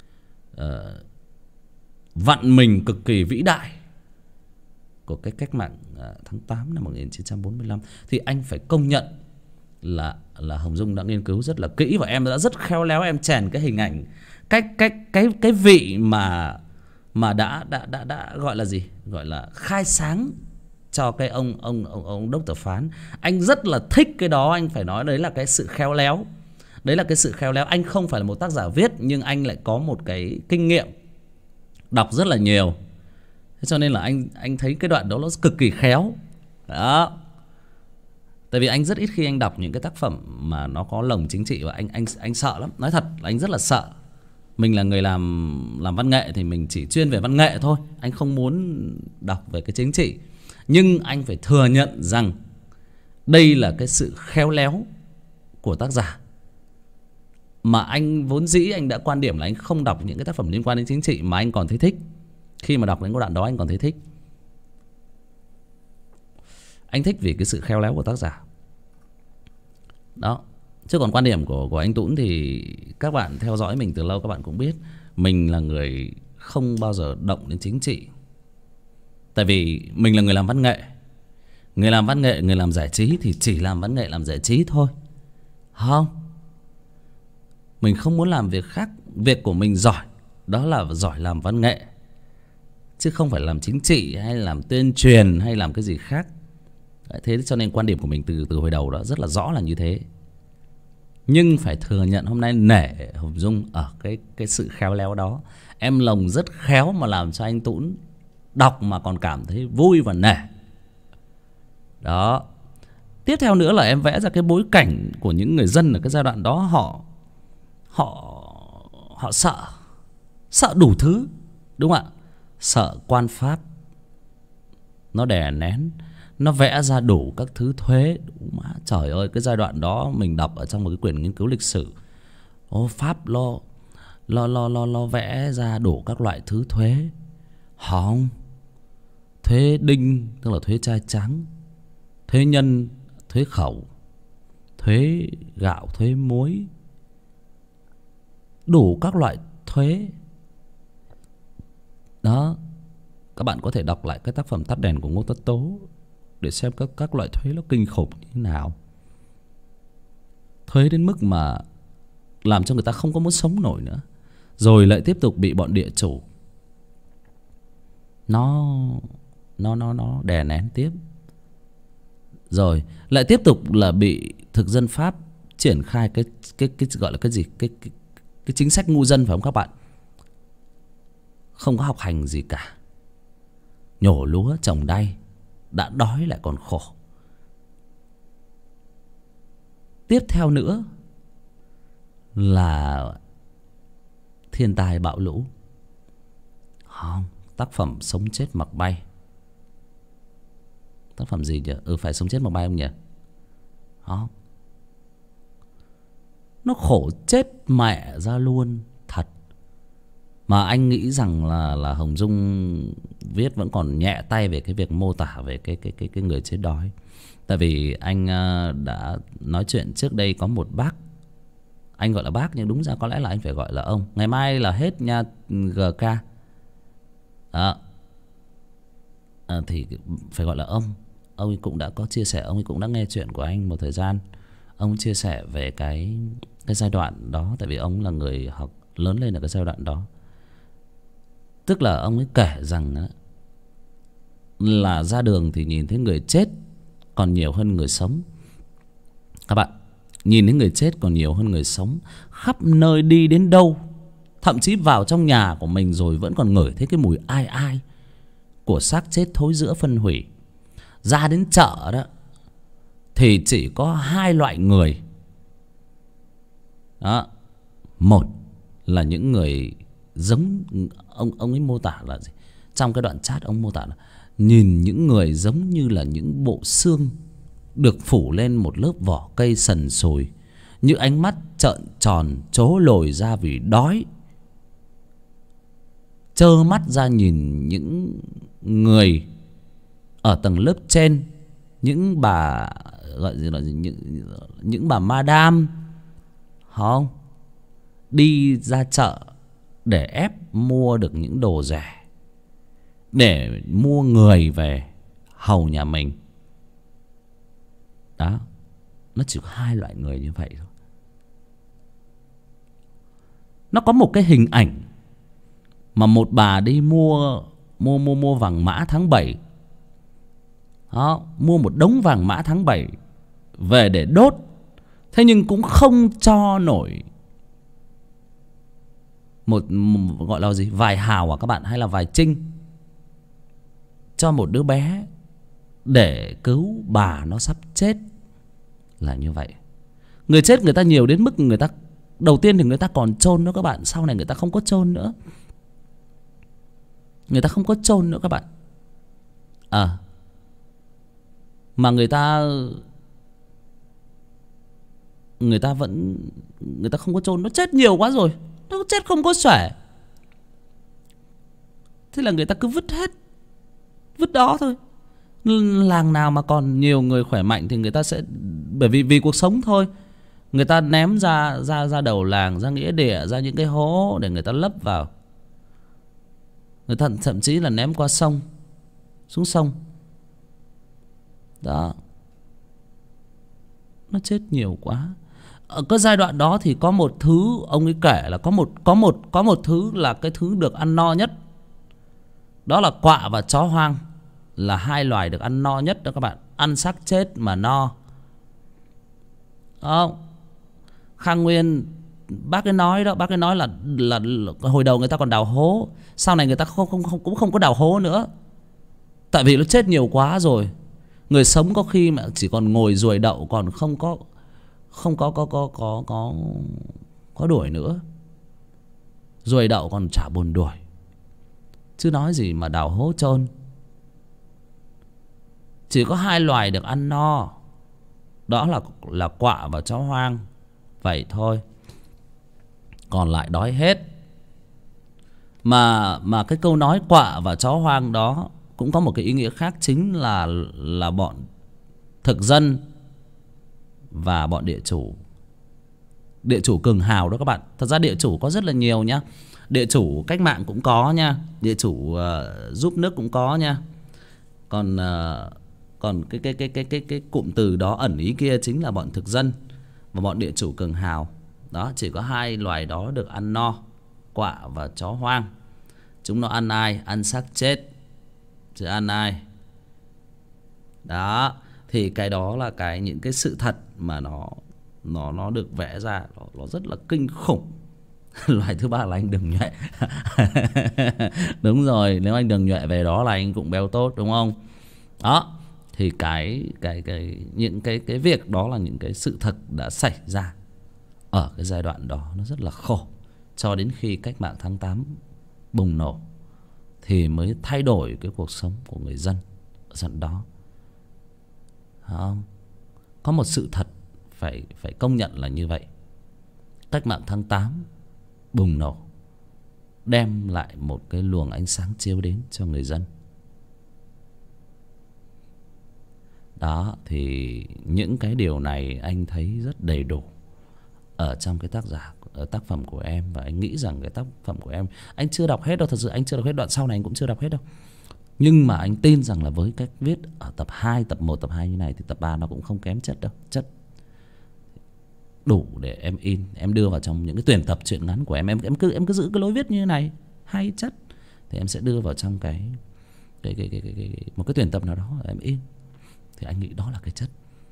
vặn mình cực kỳ vĩ đại của cái cách mạng tháng 8 năm 1945. Thì anh phải công nhận là Hồng Dung đã nghiên cứu rất là kỹ, và em đã rất khéo léo em chèn cái hình ảnh cái vị mà đã gọi là gì, gọi là khai sáng cho cái ông Dr. Phán. Anh rất là thích cái đó, anh phải nói đấy là cái sự khéo léo. Đấy là cái sự khéo léo. Anh không phải là một tác giả viết, nhưng anh lại có một cái kinh nghiệm đọc rất là nhiều. Thế cho nên là anh thấy cái đoạn đó nó cực kỳ khéo. Đó. Tại vì anh rất ít khi anh đọc những cái tác phẩm mà nó có lồng chính trị, và anh sợ lắm. Nói thật là anh rất là sợ. Mình là người làm văn nghệ thì mình chỉ chuyên về văn nghệ thôi. Anh không muốn đọc về cái chính trị. Nhưng anh phải thừa nhận rằng đây là cái sự khéo léo của tác giả. Mà anh vốn dĩ anh đã quan điểm là anh không đọc những cái tác phẩm liên quan đến chính trị mà anh còn thấy thích. Khi mà đọc đến cái đoạn đó anh còn thấy thích. Anh thích vì cái sự khéo léo của tác giả. Đó. Chứ còn quan điểm của anh Tũn thì các bạn theo dõi mình từ lâu các bạn cũng biết. Mình là người không bao giờ động đến chính trị. Tại vì mình là người làm văn nghệ. Người làm văn nghệ, người làm giải trí thì chỉ làm văn nghệ, làm giải trí thôi. Không. Mình không muốn làm việc khác. Việc của mình giỏi, đó là giỏi làm văn nghệ, chứ không phải làm chính trị hay làm tuyên truyền hay làm cái gì khác. Thế cho nên quan điểm của mình từ hồi đầu đó rất là rõ là như thế. Nhưng phải thừa nhận hôm nay nể Hồng Dung ở cái sự khéo léo đó. Em lồng rất khéo mà làm cho anh Tũn đọc mà còn cảm thấy vui và nể. Đó. Tiếp theo nữa là em vẽ ra cái bối cảnh của những người dân ở cái giai đoạn đó. Họ sợ đủ thứ, đúng không ạ? Sợ quan pháp nó đè nén, nó vẽ ra đủ các thứ thuế. Má, trời ơi, cái giai đoạn đó mình đọc ở trong một cái quyển nghiên cứu lịch sử. Pháp lo vẽ ra đủ các loại thứ thuế. Không. Thuế đinh, tức là thuế trai trắng, thuế nhân, thuế khẩu, thuế gạo, thuế muối, đủ các loại thuế. Đó. Các bạn có thể đọc lại cái tác phẩm Tắt đèn của Ngô Tất Tố để xem các loại thuế nó kinh khủng như thế nào. Thuế đến mức mà làm cho người ta không có muốn sống nổi nữa. Rồi lại tiếp tục bị bọn địa chủ nó đè nén tiếp. Rồi lại tiếp tục là bị thực dân Pháp triển khai cái gọi là cái gì, cái chính sách ngu dân, phải không các bạn? Không có học hành gì cả, nhổ lúa trồng đay, đã đói lại còn khổ. Tiếp theo nữa là thiên tai bão lũ. Không, tác phẩm Sống chết mặc bay. Tác phẩm gì nhỉ? Phải Sống chết mặc bay không nhỉ? Đó. Nó khổ chết mẹ ra luôn thật. Mà anh nghĩ rằng là Hồng Dung viết vẫn còn nhẹ tay về cái việc mô tả về cái người chết đói. Tại vì anh đã nói chuyện trước đây có một bác, anh gọi là bác nhưng đúng ra có lẽ là anh phải gọi là ông. Ngày mai là hết nha GK. Đó. Thì phải gọi là ông. Ông ấy cũng đã có chia sẻ, ông ấy cũng đã nghe chuyện của anh một thời gian. Ông chia sẻ về cái giai đoạn đó. Tại vì ông là người học lớn lên ở cái giai đoạn đó. Tức là ông ấy kể rằng là ra đường thì nhìn thấy người chết còn nhiều hơn người sống. Các bạn, nhìn thấy người chết còn nhiều hơn người sống. Khắp nơi đi đến đâu, thậm chí vào trong nhà của mình rồi vẫn còn ngửi thấy cái mùi ai ai của xác chết thối rữa phân hủy. Ra đến chợ đó thì chỉ có hai loại người đó. Một là những người giống ông ấy mô tả là gì? Trong cái đoạn chat ông mô tả là nhìn những người giống như là những bộ xương được phủ lên một lớp vỏ cây sần sùi, như ánh mắt trợn tròn trố lồi ra vì đói, trơ mắt ra nhìn những người ở tầng lớp trên, những bà gọi gì là những bà madam không đi ra chợ để ép mua được những đồ rẻ, để mua người về hầu nhà mình. Đó, nó chỉ có hai loại người như vậy thôi. Nó có một cái hình ảnh mà một bà đi mua vàng mã tháng 7. Đó, mua một đống vàng mã tháng 7 về để đốt. Thế nhưng cũng không cho nổi một gọi là gì, vài hào các bạn, hay là vài trinh cho một đứa bé để cứu bà nó sắp chết. Là như vậy. Người chết người ta nhiều đến mức người ta đầu tiên thì người ta còn chôn nữa các bạn, sau này người ta không có chôn nữa. Người ta không có chôn nữa các bạn. Mà người ta không có chôn, nó chết nhiều quá rồi, nó chết không có xuể. Thế là người ta cứ vứt hết, vứt đó thôi. Làng nào mà còn nhiều người khỏe mạnh thì người ta sẽ, bởi vì cuộc sống thôi, người ta ném ra đầu làng, ra nghĩa địa, ra những cái hố để người ta lấp vào. Người ta thậm chí là ném qua sông, xuống sông. Đó, nó chết nhiều quá. Ở cái giai đoạn đó thì có một thứ ông ấy kể là có một thứ là cái thứ được ăn no nhất. Đó là quạ và chó hoang, là hai loài được ăn no nhất đó các bạn. Ăn xác chết mà no. Khang Nguyên bác ấy nói đó, bác ấy nói là hồi đầu người ta còn đào hố, sau này người ta cũng không có đào hố nữa. Tại vì nó chết nhiều quá rồi. Người sống có khi mà chỉ còn ngồi ruồi đậu, còn không có đuổi nữa. Ruồi đậu còn chả buồn đuổi, chứ nói gì mà đào hố chôn. Chỉ có hai loài được ăn no, đó là quạ và chó hoang. Vậy thôi, còn lại đói hết. Mà cái câu nói quạ và chó hoang đó cũng có một cái ý nghĩa khác, chính là bọn thực dân và bọn địa chủ Địa chủ cường hào đó các bạn. Thật ra địa chủ có rất là nhiều nhá. Địa chủ cách mạng cũng có nha. Địa chủ giúp nước cũng có nha. Còn còn cái cụm từ đó ẩn ý kia chính là bọn thực dân và bọn địa chủ cường hào. Đó, chỉ có hai loài đó được ăn no, quạ và chó hoang. Chúng nó ăn ai? Ăn xác chết, chứ ăn ai. Đó, thì cái đó là những cái sự thật mà nó được vẽ ra, nó rất là kinh khủng. Loài thứ ba là anh Đường Nhuệ. Đúng rồi, nếu anh Đường Nhuệ về đó là anh cũng béo tốt, đúng không? Đó, thì những cái việc đó là những cái sự thật đã xảy ra ở cái giai đoạn đó. Nó rất là khổ. Cho đến khi cách mạng tháng 8 bùng nổ thì mới thay đổi cái cuộc sống của người dân ở dặn đó. Không? Có một sự thật phải công nhận là như vậy. Cách mạng tháng 8 bùng nổ đem lại một cái luồng ánh sáng chiếu đến cho người dân. Đó, thì những cái điều này anh thấy rất đầy đủ ở trong cái tác phẩm của em. Và anh nghĩ rằng cái tác phẩm của em, anh chưa đọc hết đâu. Thật sự anh chưa đọc hết, đoạn sau này anh cũng chưa đọc hết đâu. Nhưng mà anh tin rằng là với cách viết ở tập 2, tập 1, tập 2 như này thì tập 3 nó cũng không kém chất đâu. Chất đủ để em in, em đưa vào trong những cái tuyển tập truyện ngắn của em. Em cứ giữ cái lối viết như thế này, hay chất, thì em sẽ đưa vào trong một cái tuyển tập nào đó em in. Thì anh nghĩ đó là cái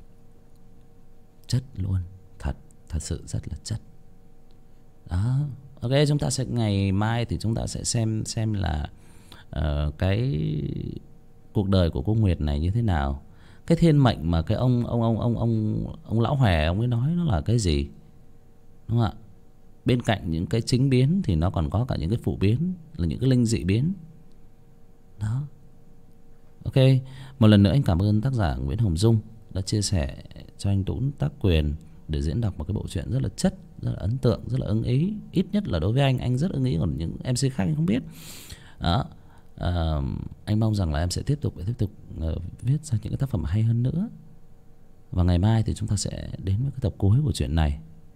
chất luôn, thật sự rất là chất. Đó, ok, chúng ta sẽ ngày mai thì chúng ta sẽ xem là cái cuộc đời của cô Nguyệt này như thế nào. Cái thiên mệnh mà cái ông lão Hòe ông ấy nói nó là cái gì, đúng không ạ? Bên cạnh những cái chính biến thì nó còn có cả những cái phụ biến, là những cái linh dị biến. Đó. Ok, một lần nữa anh cảm ơn tác giả Nguyễn Hồng Dung đã chia sẻ cho anh Tún tác quyền để diễn đọc một cái bộ truyện rất là chất, rất là ấn tượng, rất là ưng ý. Ít nhất là đối với anh rất ưng ý, còn những MC khác anh không biết. Đó. Anh mong rằng là em sẽ tiếp tục viết ra những cái tác phẩm hay hơn nữa. Và ngày mai thì chúng ta sẽ đến với cái tập cuối của chuyện này.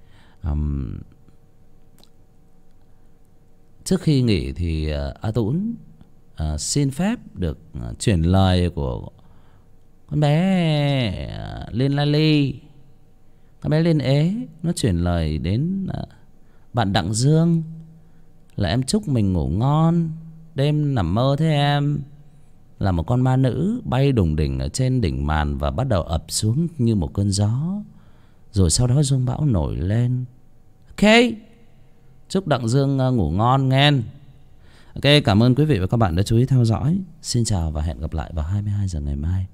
Trước khi nghỉ thì A Tún xin phép được chuyển lời của con bé Liên La Ly, con bé Liên Ế. Nó chuyển lời đến bạn Đặng Dương là em chúc mình ngủ ngon. Đêm nằm mơ thấy em là một con ma nữ bay đùng đỉnh ở trên đỉnh màn và bắt đầu ập xuống như một cơn gió, rồi sau đó giông bão nổi lên. Ok, chúc Đặng Dương ngủ ngon nghe. Ok, cảm ơn quý vị và các bạn đã chú ý theo dõi. Xin chào và hẹn gặp lại vào 22 giờ ngày mai.